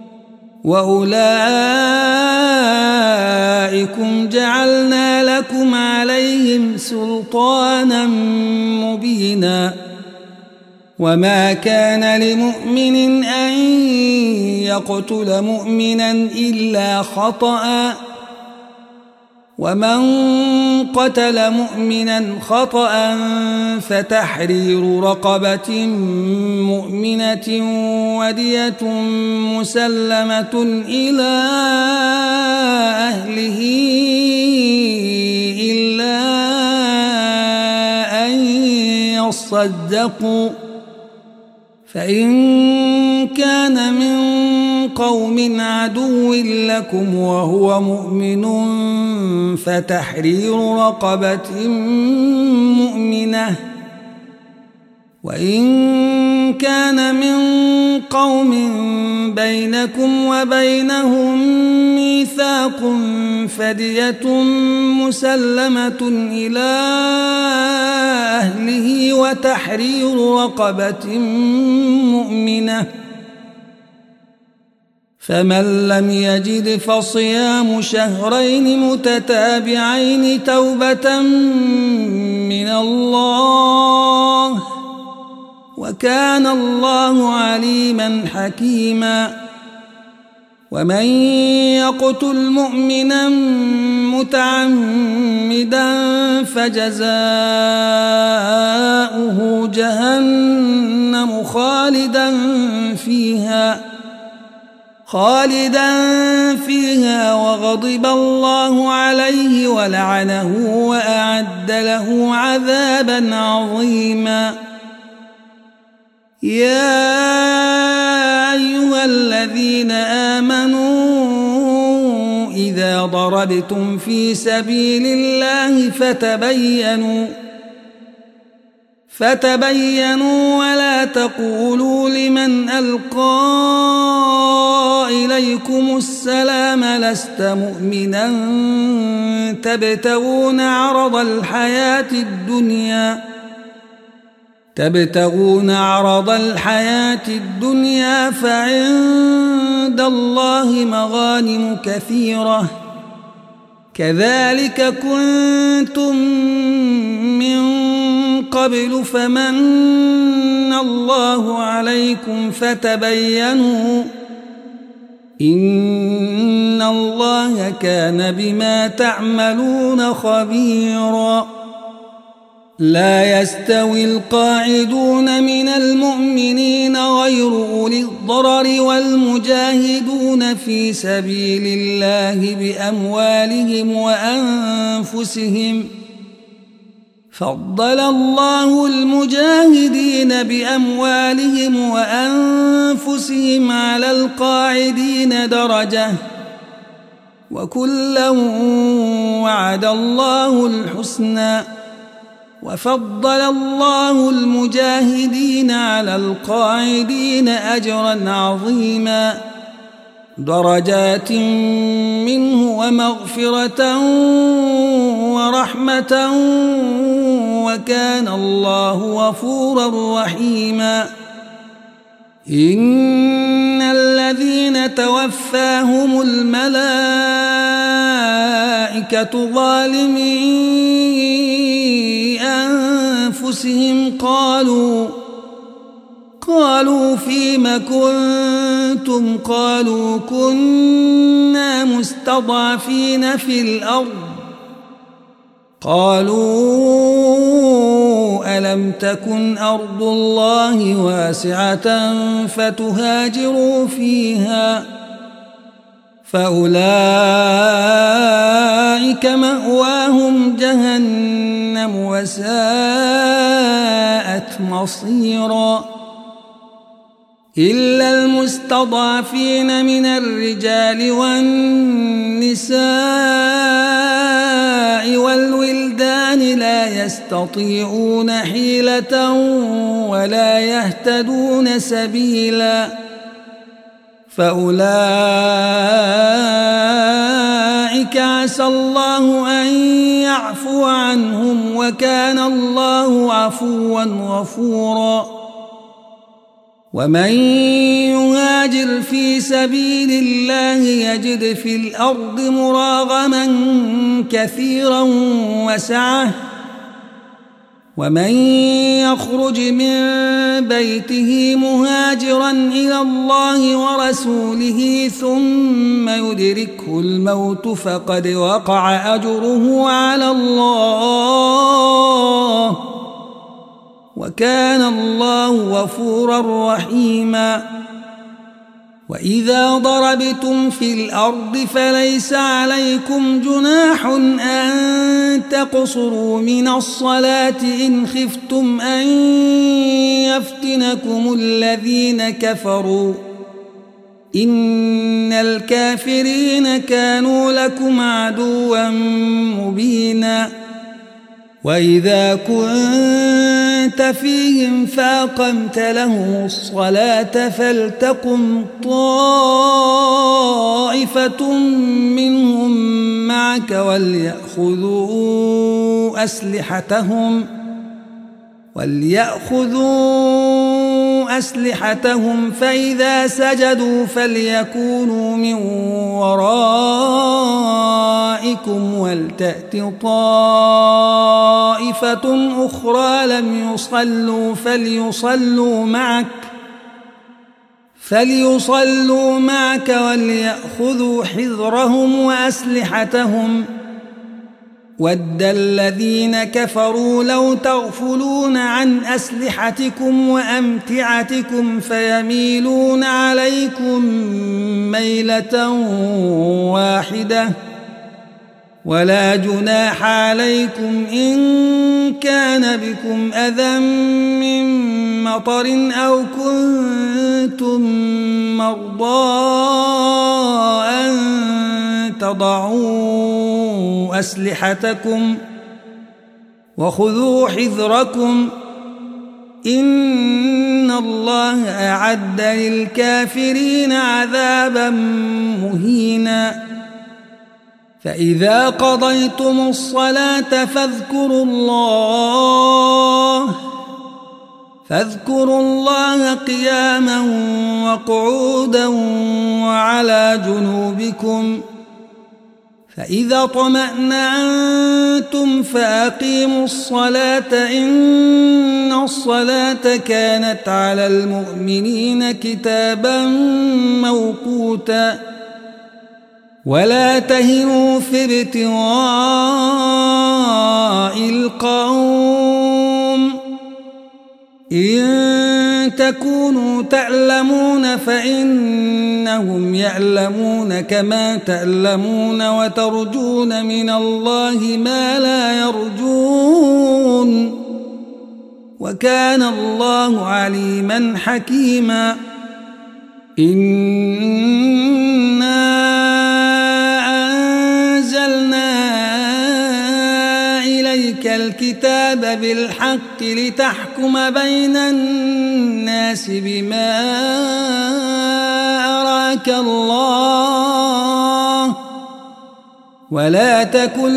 وأولئكم جعلنا لكم عليهم سلطانا مبينا وما كان لمؤمن أن يقتل مؤمنا إلا خطأ ومن قتل مؤمنا خطأ فتحرير رقبة مؤمنة ودية مسلمة إلى أهله إلا أن يصدقوا فإن كان من قوم عدو لكم وهو مؤمن فتحرير رقبة مؤمنة وإن كان من قوم بينكم وبينهم ميثاق فدية مسلمة إلى أهله وتحرير رقبة مؤمنة فمن لم يجد فصيام شهرين متتابعين توبة من الله وكان الله عليما حكيما ومن يقتل مؤمنا متعمدا فجزاؤه جهنم خالدا فيها خالدا فيها وغضب الله عليه ولعنه وأعد له عذابا عظيما يا أيها الذين آمنوا إذا ضربتم في سبيل الله فتبينوا فتبينوا ولا تقولوا لمن ألقى إليكم السلام لست مؤمنا تبتغون عرض الحياة الدنيا تبتغون عرض الحياة الدنيا فعند الله مغانم كثيرة كذلك كنتم من قبل فمن الله عليكم فتبينوا إن الله كان بما تعملون خبيرا لا يستوي القاعدون من المؤمنين غير أولي الضرر والمجاهدون في سبيل الله بأموالهم وأنفسهم فضل الله المجاهدين بأموالهم وأنفسهم على القاعدين درجة وكلا وعد الله الحسنى وفضل الله المجاهدين على القاعدين أجرا عظيما درجات منه ومغفرة ورحمة وكان الله غفورا رحيما إن الذين توفاهم الملائكة ظالمي أنفسهم قالوا قالوا فيم كنتم قالوا كنا مستضعفين في الأرض قالوا ألم تكن أرض الله واسعة فتهاجروا فيها فأولئك مأواهم جهنم وساءت مصيرا إلا المستضعفين من الرجال والنساء والولدان لا يستطيعون حيلة ولا يهتدون سبيلا فأولئك عسى الله أن يعفو عنهم وكان الله عفوا غفورا ومن يهاجر في سبيل الله يجد في الأرض مراغما كثيرا وسعة ومن يخرج من بيته مهاجرا إلى الله ورسوله ثم يدركه الموت فقد وقع أجره على الله وكان الله غفورا رحيما وإذا ضربتم في الأرض فليس عليكم جناح أن تقصروا من الصلاة إن خفتم أن يفتنكم الذين كفروا إن الكافرين كانوا لكم عدوا مبينا وإذا كنت فيهم فأقمت لهم الصلاة فلتقم طائفة منهم معك وليأخذوا أسلحتهم وليأخذوا أسلحتهم فإذا سجدوا فليكونوا من ورائكم ولتأت طائفة أخرى لم يصلوا فليصلوا معك فليصلوا معك وليأخذوا حذرهم وأسلحتهم ود الذين كفروا لو تغفلون عن أسلحتكم وأمتعتكم فيميلون عليكم ميلة واحدة ولا جناح عليكم إن كان بكم أذى من مطر أو كنتم مرضى أن تضعوا أسلحتكم وخذوا حذركم إن الله أعد للكافرين عذابا مهينا فإذا قضيتم الصلاة فاذكروا الله فاذكروا الله قياما وقعودا وعلى جنوبكم فإذا طمأنتم فأقيموا الصلاة إن الصلاة كانت على المؤمنين كتابا موقوتا ولا تهنوا في ابتغاء القوم إن تكونوا تعلمون فإنهم يعلمون كما تعلمون وترجون من الله ما لا يرجون وكان الله عليما حكيما إنا أنزلنا إليك الكتاب بالحق لتحكم بين الناس بما أراك الله ولا تكن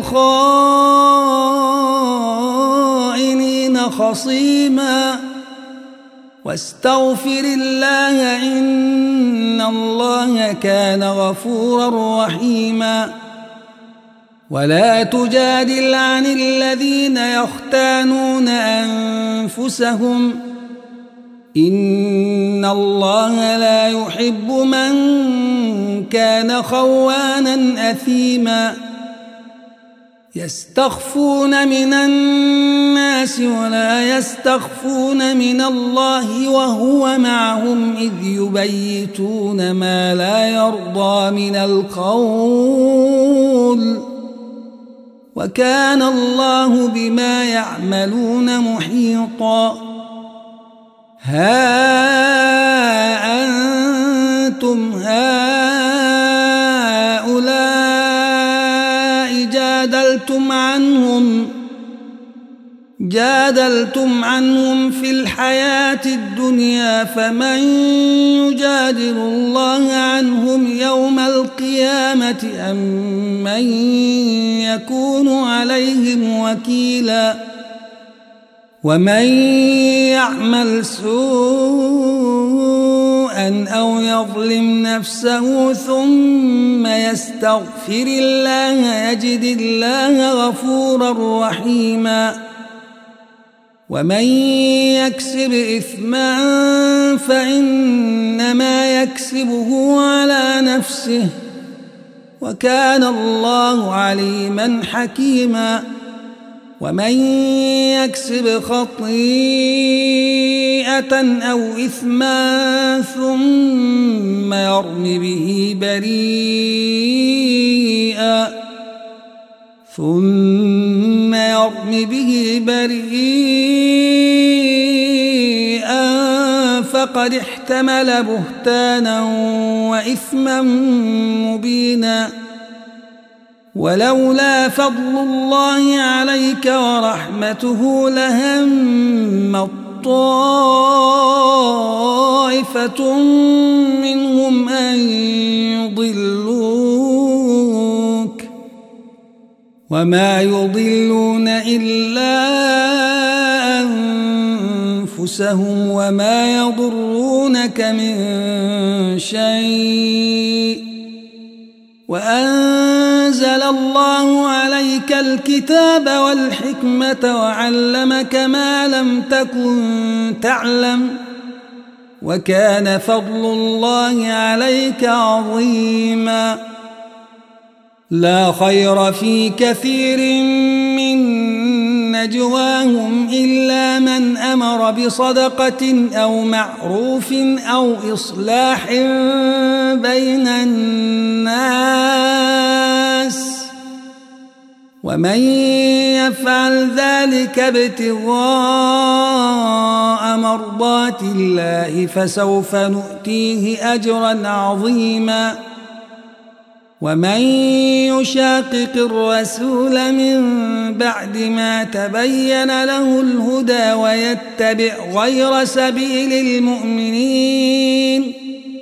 للخائنين خصيما واستغفر الله إن الله كان غفورا رحيما ولا تجادل عن الذين يختانون أنفسهم إن الله لا يحب من كان خوانا أثيما يستخفون من الناس ولا يستخفون من الله وهو معهم إذ يبيتون ما لا يرضى من القول وكان الله بما يعملون محيطا ها أنتم هؤلاء جادلتم عنهم جادلتم عنهم في الحياة الدنيا فمن يجادل الله عنهم يوم القيامة أم من يكون عليهم وكيلا ومن يعمل سوءا أو يظلم نفسه ثم يستغفر الله يجد الله غفورا رحيما ومن يكسب إثما فإنما يكسبه على نفسه وكان الله عليما حكيما ومن يكسب خطيئة أو إثما ثم يرم به بريئا ثم يرم به بريئا فقد احتمل بهتانا وإثما مبينا ولولا فضل الله عليك ورحمته لهم طائفة منهم أن يضلوك وما يضلون إلا أنفسهم وما يضرونك من شيء وأنزل الله عليك الكتاب والحكمة وعلمك ما لم تكن تعلم وكان فضل الله عليك عظيما لا خير في كثير من نجواهم إلا من أمر بصدقة أو معروف أو إصلاح بين الناس ومن يفعل ذلك ابتغاء مرضات الله فسوف نؤتيه أجرا عظيما ومن يشاقق الرسول من بعد ما تبين له الهدى ويتبع غير سبيل المؤمنين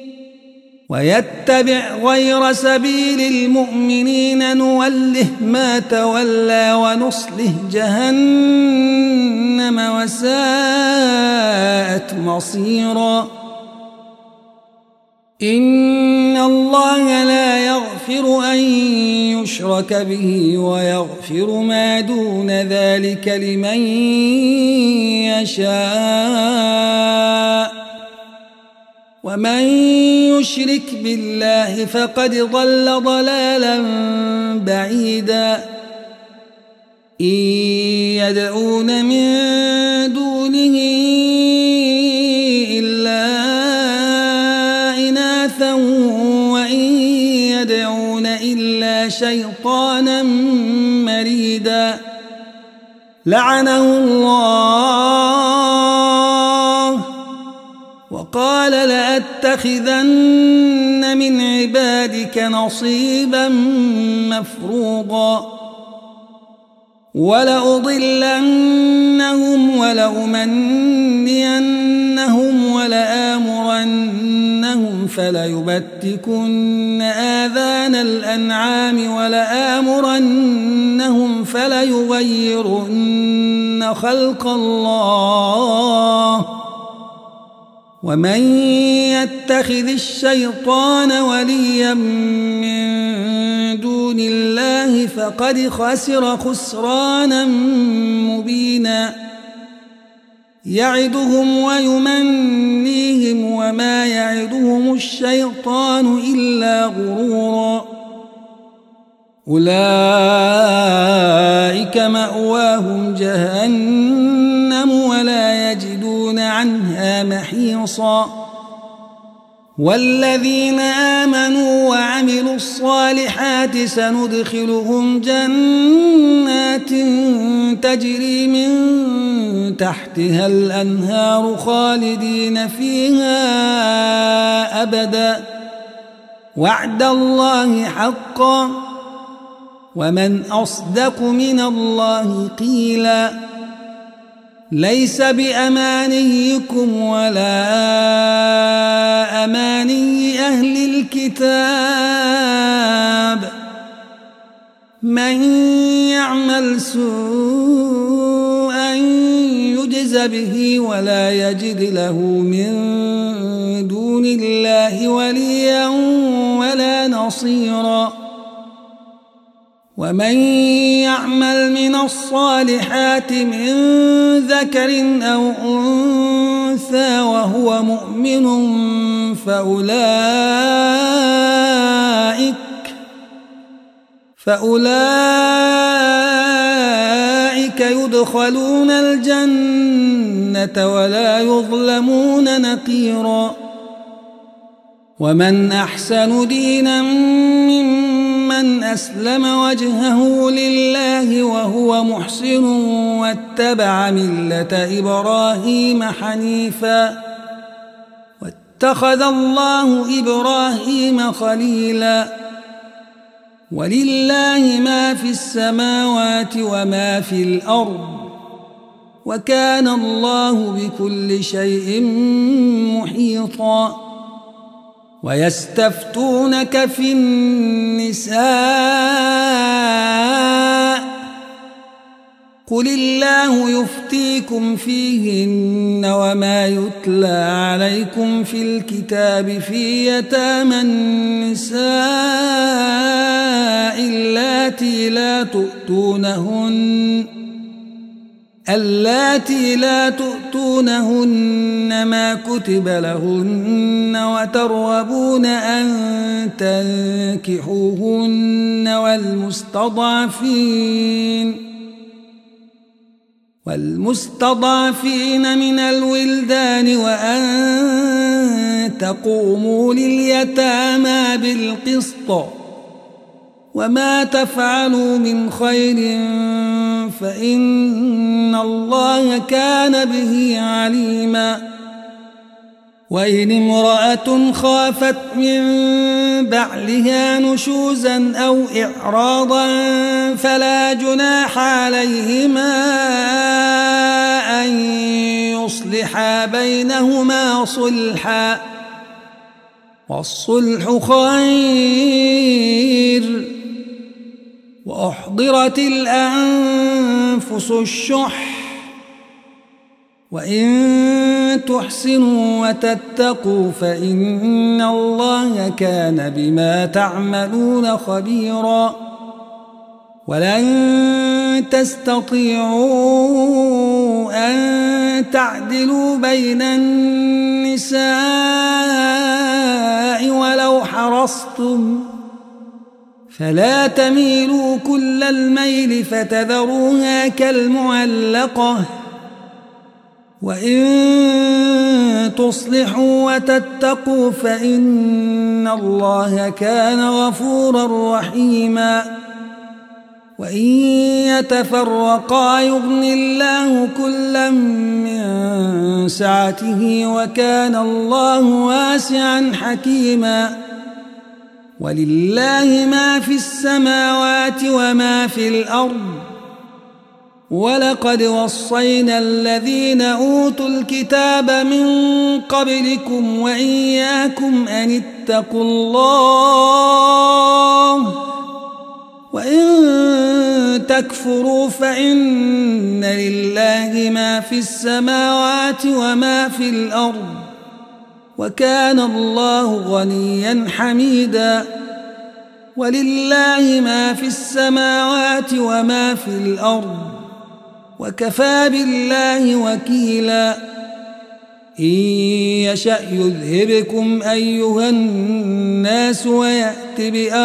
ويتبع غير سبيل المؤمنين نوله ما تولى ونصله جهنم وساءت مصيرا إن الله لا يغفر أن يشرك به ويغفر ما دون ذلك لمن يشاء ومن يشرك بالله فقد ضل ضلالا بعيدا إن يدعون من دونه إلا إناثا وإن يدعون إلا شيطانا مريدا لعنه الله وقال لأتخذن من عبادك نصيبا مفروضا ولأضلنهم ولأمنينهم ولآمرنهم لآمرنهم فليبتكن آذان الأنعام ولآمرنهم فليغيرن خلق الله ومن يتخذ الشيطان وليا من دون الله فقد خسر خسرانا مبينا يعدهم ويمنيهم وما يعدهم الشيطان إلا غرورا أولئك مأواهم جهنم ولا يجدون عنها محيصا والذين آمنوا وعملوا الصالحات سندخلهم جنات تجري من تحتها الأنهار خالدين فيها أبدا وعد الله حقا ومن أصدق من الله قيلا ليس بأمانيكم ولا أماني أهل الكتاب من يعمل سوءا يجز به ولا يجد له من دون الله وليا ولا نصيرا ومن يعمل من الصالحات من ذكر أو أنثى وهو مؤمن فأولئك فأولئك يدخلون الجنة ولا يظلمون نقيرا ومن أحسن دينا ممن أسلم وجهه لله وهو محسن واتبع ملة إبراهيم حنيفا واتخذ الله إبراهيم خليلا ولله ما في السماوات وما في الأرض وكان الله بكل شيء محيطا ويستفتونك في النساء قل الله يفتيكم فيهن وما يتلى عليكم في الكتاب في يتامى النساء اللاتي لا تؤتونهن اللاتي لا تؤتونهن ما كتب لهن وترغبون أن تنكحوهن والمستضعفين والمستضعفين من الولدان وأن تقوموا لليتامى بالقسط وما تفعلوا من خير فإن الله كان به عليما وإن امرأة خافت من بعلها نشوزا أو إعراضا فلا جناح عليهما أن يصلحا بينهما صلحا والصلح خير وأحضرت الأنفس الشح وإن تحسنوا وتتقوا فإن الله كان بما تعملون خبيرا ولن تستطيعوا أن تعدلوا بين النساء ولو حرصتم فلا تميلوا كل الميل فتذروها كالمعلقة وإن تصلحوا وتتقوا فإن الله كان غفورا رحيما وإن يتفرقا يغن الله كلا من سعته وكان الله واسعا حكيما ولله ما في السماوات وما في الأرض ولقد وصينا الذين أوتوا الكتاب من قبلكم وإياكم أن اتقوا الله وإن تكفروا فإن لله ما في السماوات وما في الأرض وكان الله غنيا حميدا ولله ما في السماوات وما في الأرض وكفى بالله وكيلا إن يشأ يذهبكم أيها الناس ويأت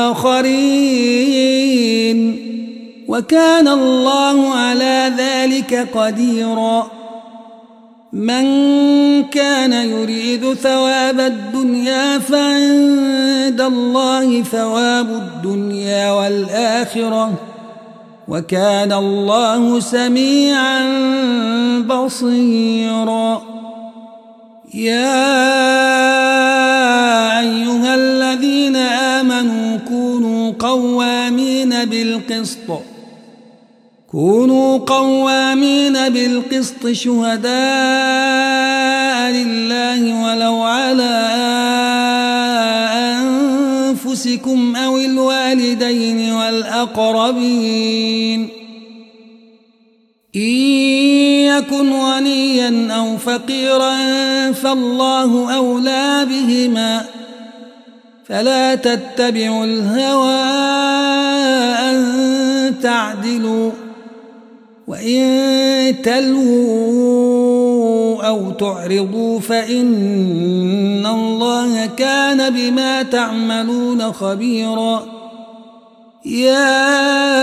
بآخرين وكان الله على ذلك قديرا من كان يريد ثواب الدنيا فعند الله ثواب الدنيا والآخرة وكان الله سميعا بصيرا يا أيها الذين آمنوا كونوا قوامين بالقسط كونوا قوامين بالقسط شهداء لله ولو على أنفسكم أو الوالدين والأقربين إن يكن غنيا أو فقيرا فالله أولى بهما فلا تتبعوا الهوى أن تعدلوا وإن تلووا أو تعرضوا فإن الله كان بما تعملون خبيرا يا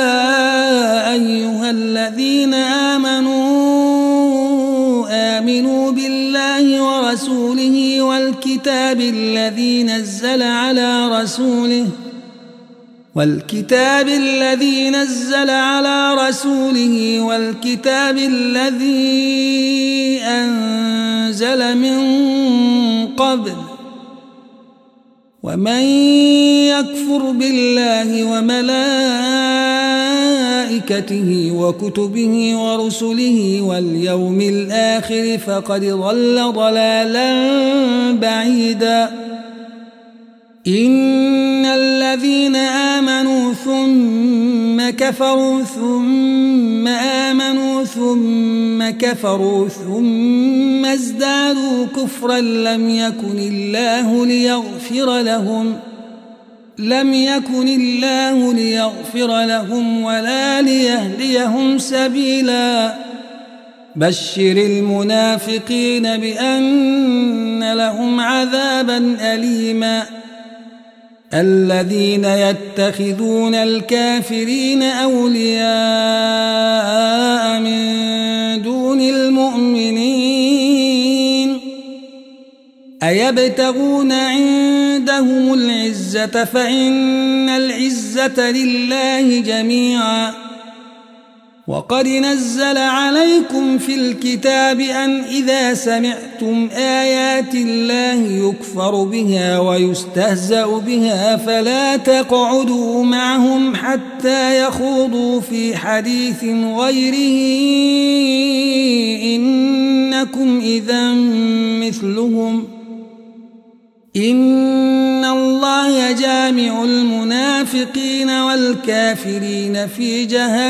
أيها الذين آمنوا آمنوا بالله ورسوله والكتاب الذي نزل على رسوله والكتاب الذي نزل على رسوله والكتاب الذي أنزل من قبل ومن يكفر بالله وملائكته وكتبه ورسله واليوم الآخر فقد ضل ضلالا بعيدا إن الذين آمنوا ثم كفروا ثم آمنوا ثم كفروا ثم ازدادوا كفرا لم يكن الله ليغفر لهم لم يكن الله ليغفر لهم ولا ليهديهم سبيلا بشر المنافقين بأن لهم عذابا أليما الذين يتخذون الكافرين أولياء من دون المؤمنين أيبتغون عندهم العزة فإن العزة لله جميعا وقد نزل عليكم في الكتاب أن إذا سمعتم آيات الله يكفر بها ويستهزأ بها فلا تقعدوا معهم حتى يخوضوا في حديث غيره إنكم إذا مثلهم إن الله جامع المنافقين والكافرين في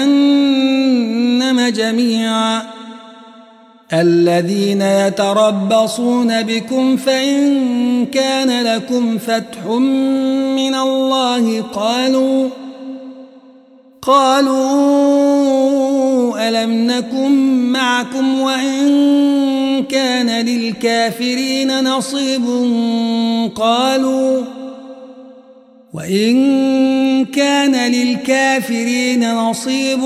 جهنم جميعا الذين يتربصون بكم فإن كان لكم فتح من الله قالوا قالوا ألم نكن معكم وإن كان للكافرين نصيب قالوا وإن كان للكافرين نصيب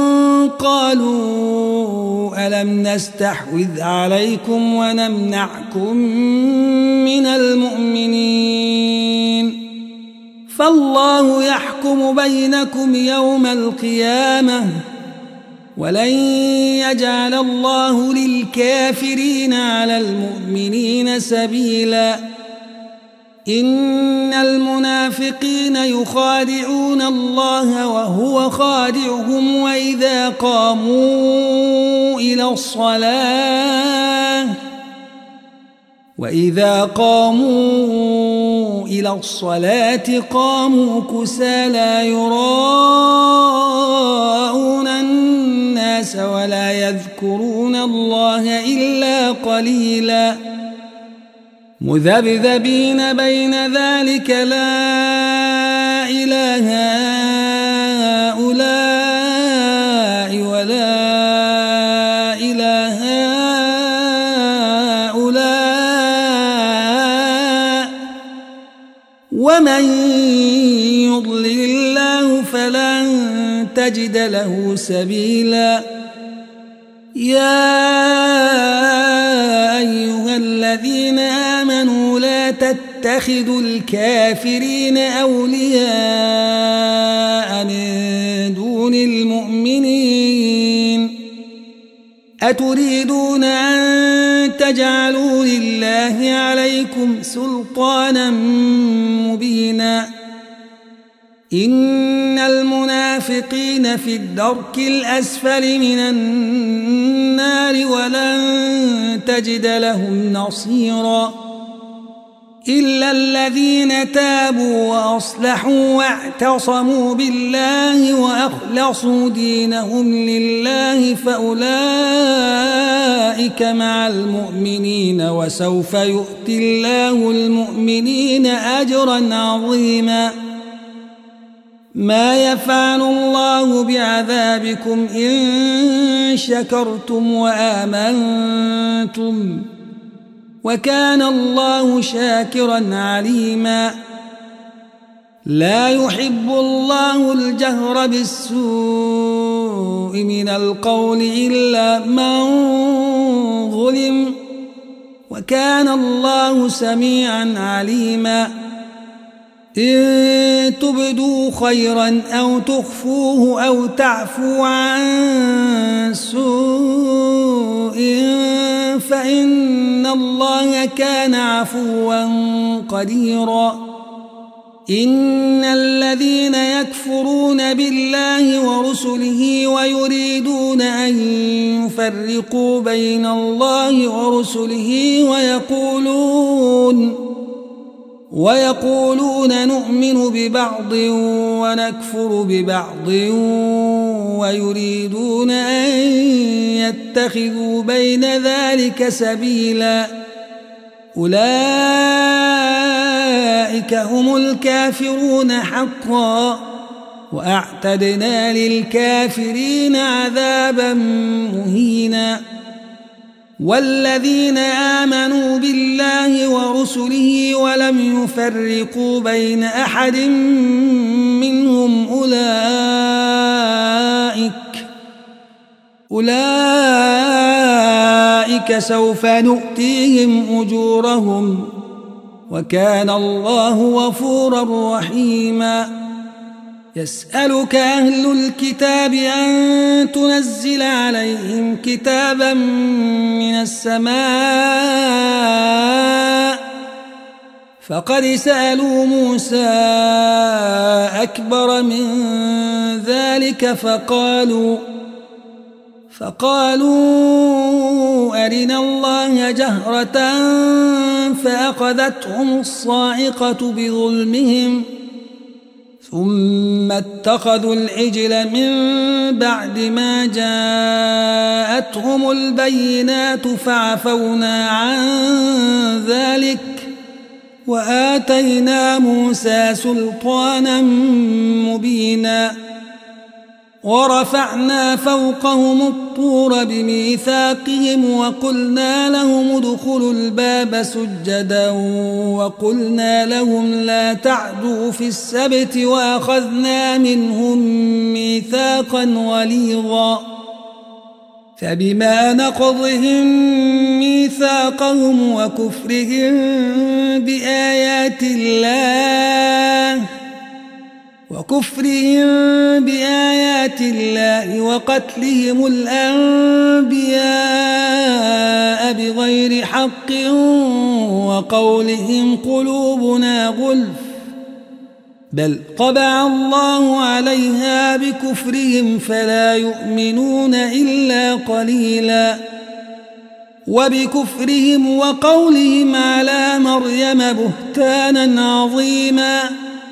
قالوا ألم نستحوذ عليكم ونمنعكم من المؤمنين فالله يحكم بينكم يوم القيامة ولن يجعل الله للكافرين على المؤمنين سبيلا إن المنافقين يخادعون الله وهو خادعهم وإذا قاموا إلى الصلاة وإذا قاموا إلى الصلاة قاموا كسى لا يراءون الناس ولا يذكرون الله إلا قليلا مذبذبين بين ذلك لا إله هؤلاء ولا إله هؤلاء ومن يضلل الله فلن تجد له سبيلا يا أيها الذين آمنوا لا تتخذوا الكافرين أولياء من دون المؤمنين أتريدون أن تجعلوا لله عليكم سلطانا مبينا إن المنافقين في الدرك الأسفل من النار ولن تجد لهم نصيرا إلا الذين تابوا وأصلحوا واعتصموا بالله وأخلصوا دينهم لله فأولئك مع المؤمنين وسوف يؤتي الله المؤمنين أجرا عظيما ما يفعل الله بعذابكم إن شكرتم وآمنتم وكان الله شاكرا عليما لا يحب الله الجهر بالسوء من القول إلا من ظلم وكان الله سميعا عليما إن تبدوا خيرا أو تخفوه أو تعفو عن سوء فإن الله كان عفوا قديرا إن الذين يكفرون بالله ورسله ويريدون أن يفرقوا بين الله ورسله ويقولون ويقولون نؤمن ببعض ونكفر ببعض ويريدون أن يتخذوا بين ذلك سبيلا أولئك هم الكافرون حقا وأعتدنا للكافرين عذابا مهينا والذين آمنوا بالله ورسله ولم يفرقوا بين أحد منهم أولئك أولئك سوف نؤتيهم أجورهم وكان الله غفورا رحيما يسألك أهل الكتاب أن تنزل عليهم كتابا من السماء فقد سألوا موسى أكبر من ذلك فقالوا فقالوا أرنا الله جهرة فأخذتهم الصاعقة بظلمهم ثم اتخذوا العجل من بعد ما جاءتهم البينات فعفونا عن ذلك وآتينا موسى سلطانا مبينا ورفعنا فوقهم الطور بميثاقهم وقلنا لهم ادخلوا الباب سجدا وقلنا لهم لا تعدوا في السبت وأخذنا منهم ميثاقا غليظا فبما نقضهم ميثاقهم وكفرهم بآيات الله وكفرهم بآيات الله وقتلهم الأنبياء بغير حق وقولهم قلوبنا غلف بل طبع الله عليها بكفرهم فلا يؤمنون إلا قليلا وبكفرهم وقولهم على مريم بهتانا عظيما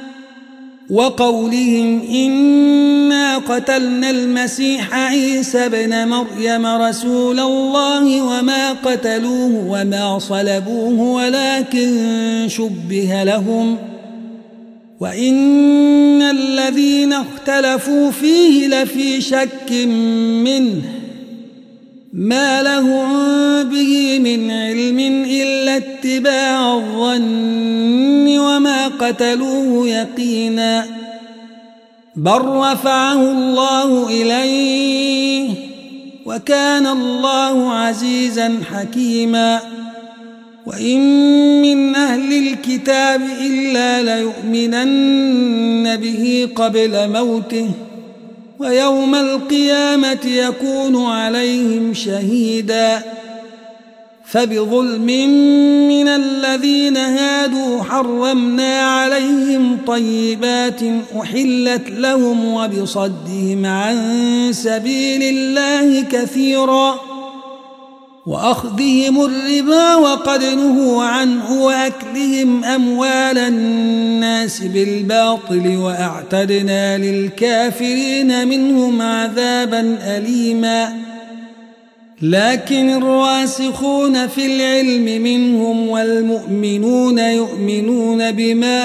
وقولهم إنا قتلنا المسيح عيسى ابن مريم رسول الله وما قتلوه وما صلبوه ولكن شبه لهم وإن الذين اختلفوا فيه لفي شك منه ما لهم به من علم إلا اتباع الظن وما قتلوه يقينا بل رفعه الله إليه وكان الله عزيزا حكيما وإن من أهل الكتاب إلا ليؤمنن به قبل موته ويوم القيامة يكون عليهم شهيدا فبظلم من الذين هادوا حرمنا عليهم طيبات أحلت لهم وبصدهم عن سبيل الله كثيرا وأخذهم الربا وقد نهوا عنه وأكلهم أموال الناس بالباطل وأعتدنا للكافرين منهم عذابا أليما لكن الراسخون في العلم منهم والمؤمنون يؤمنون بما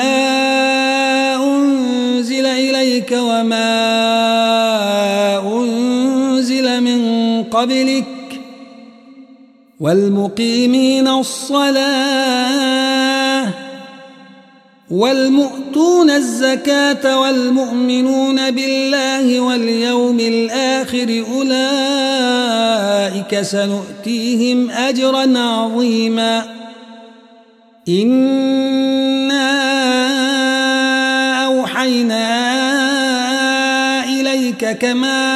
أنزل إليك وما أنزل من قبلك والمقيمين الصلاة والمؤتون الزكاة والمؤمنون بالله واليوم الآخر أولئك سنؤتيهم أجرا عظيما إنا أوحينا إليك كما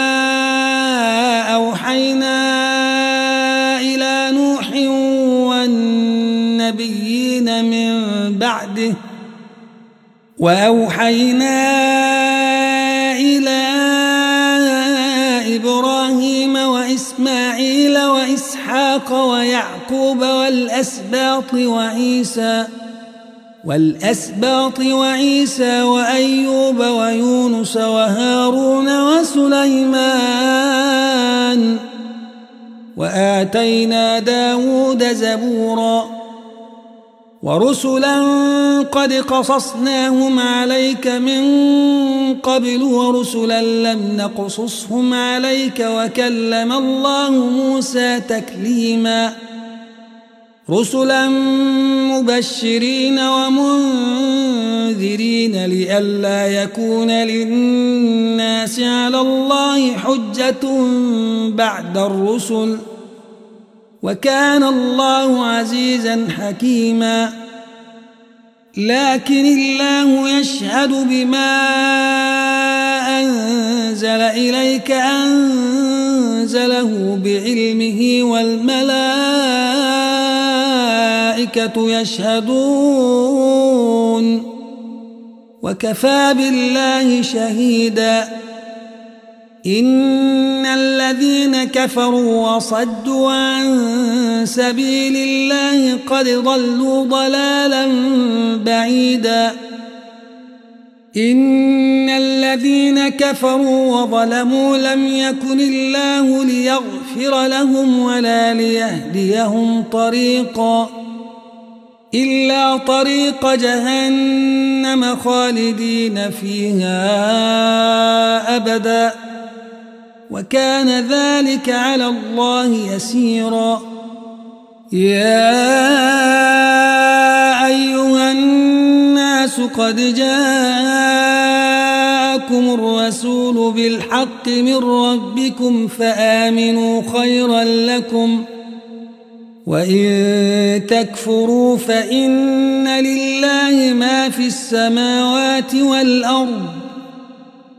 أوحينا والنبيين من بعده وأوحينا إلى إبراهيم وإسماعيل وإسحاق ويعقوب والأسباط وعيسى والأسباط وعيسى وأيوب ويونس وهارون وسليمان وآتينا داود زبورا ورسلا قد قصصناهم عليك من قبل ورسلا لم نقصصهم عليك وكلم الله موسى تكليما رسلا مبشرين ومنذرين لئلا يكون للناس على الله حجة بعد الرسل وكان الله عزيزا حكيما لكن الله يشهد بما أنزل إليك أنزله بعلمه والملائكة يشهدون وكفى بالله شهيدا إن الذين كفروا وصدوا عن سبيل الله قد ضلوا ضلالا بعيدا إن الذين كفروا وظلموا لم يكن الله ليغفر لهم ولا ليهديهم طريقا إلا طريق جهنم خالدين فيها أبدا وكان ذلك على الله يسيرا يا أيها الناس قد جاءكم الرسول بالحق من ربكم فآمنوا خيرا لكم وإن تكفروا فإن لله ما في السماوات والأرض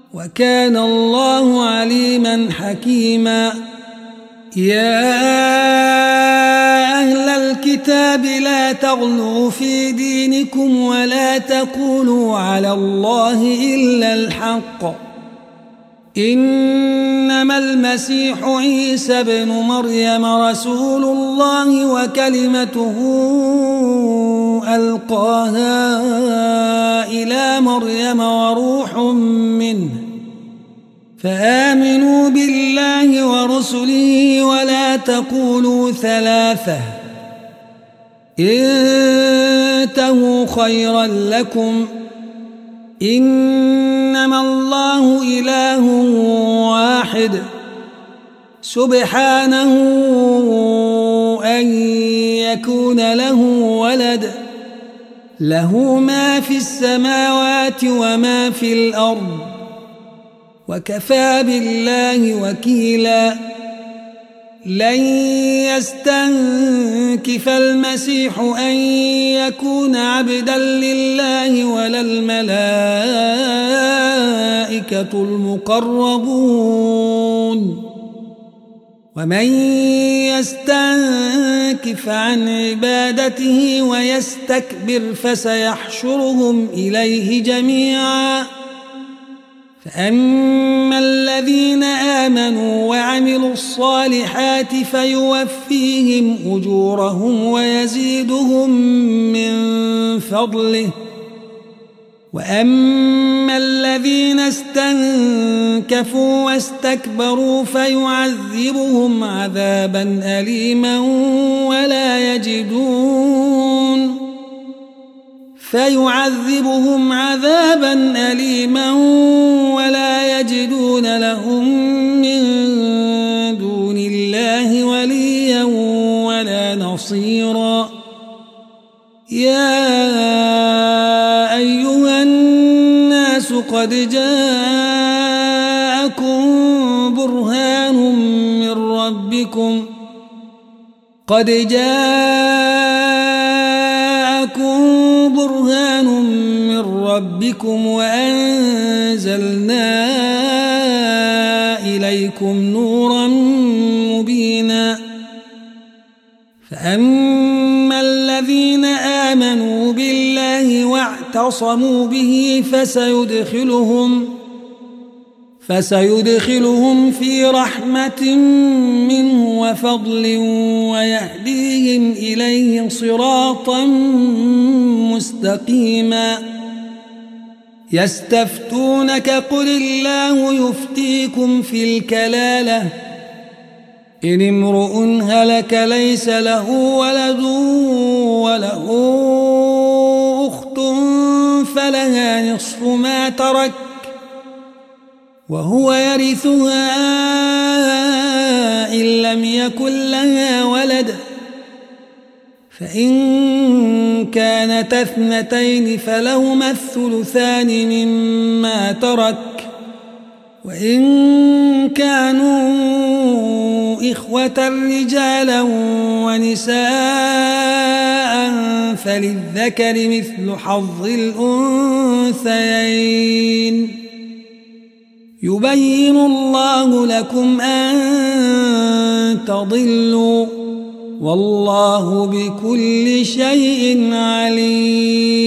وكان الله عليما حكيما. يا أهل الكتاب لا تغلوا في دينكم ولا تقولوا على الله إلا الحق، إنما المسيح عيسى ابن مريم رسول الله وكلمته ألقاها إلى مريم وروح منه، فآمنوا بالله ورسله ولا تقولوا ثلاثة، انتهوا خيرا لكم، إنما الله إله واحد سبحانه أن يكون له ولد، له ما في السماوات وما في الأرض، وكفى بالله وكيلا. لن يستنكف المسيح أن يكون عبدا لله ولا الملائكة المقربون، ومن يستنكف عن عبادته ويستكبر فسيحشرهم إليه جميعا. فأما الذين آمنوا وعملوا الصالحات فيوفيهم أجورهم ويزيدهم من فضله، وأما الذين استنكفوا واستكبروا فيعذبهم عذابا أليما ولا يجدون فيعذبهم عذابا أليما ولا يجدون لهم من دون الله وليا ولا نصيرا. يا أيها الناس قد جاءكم برهان من ربكم قد جاءكم برهان من ربكم وأنزلنا إليكم نورا مبينا. فأما الذين آمنوا بالله واعتصموا به فسيدخلهم فسيدخلهم في رحمة منه وفضل ويهديهم إليه صراطا مستقيما. يستفتونك قل الله يفتيكم في الكلالة إن امرؤ هلك ليس له ولد وله أخت فلها نصف ما ترك وهو يرثها إن لم يكن لها ولد، فإن كانت اثنتين فلهما الثلثان مما ترك، وإن كانوا إخوة رجالا ونساء فللذكر مثل حظ الأنثيين. يبين الله لكم أن تضلوا والله بكل شيء عليم.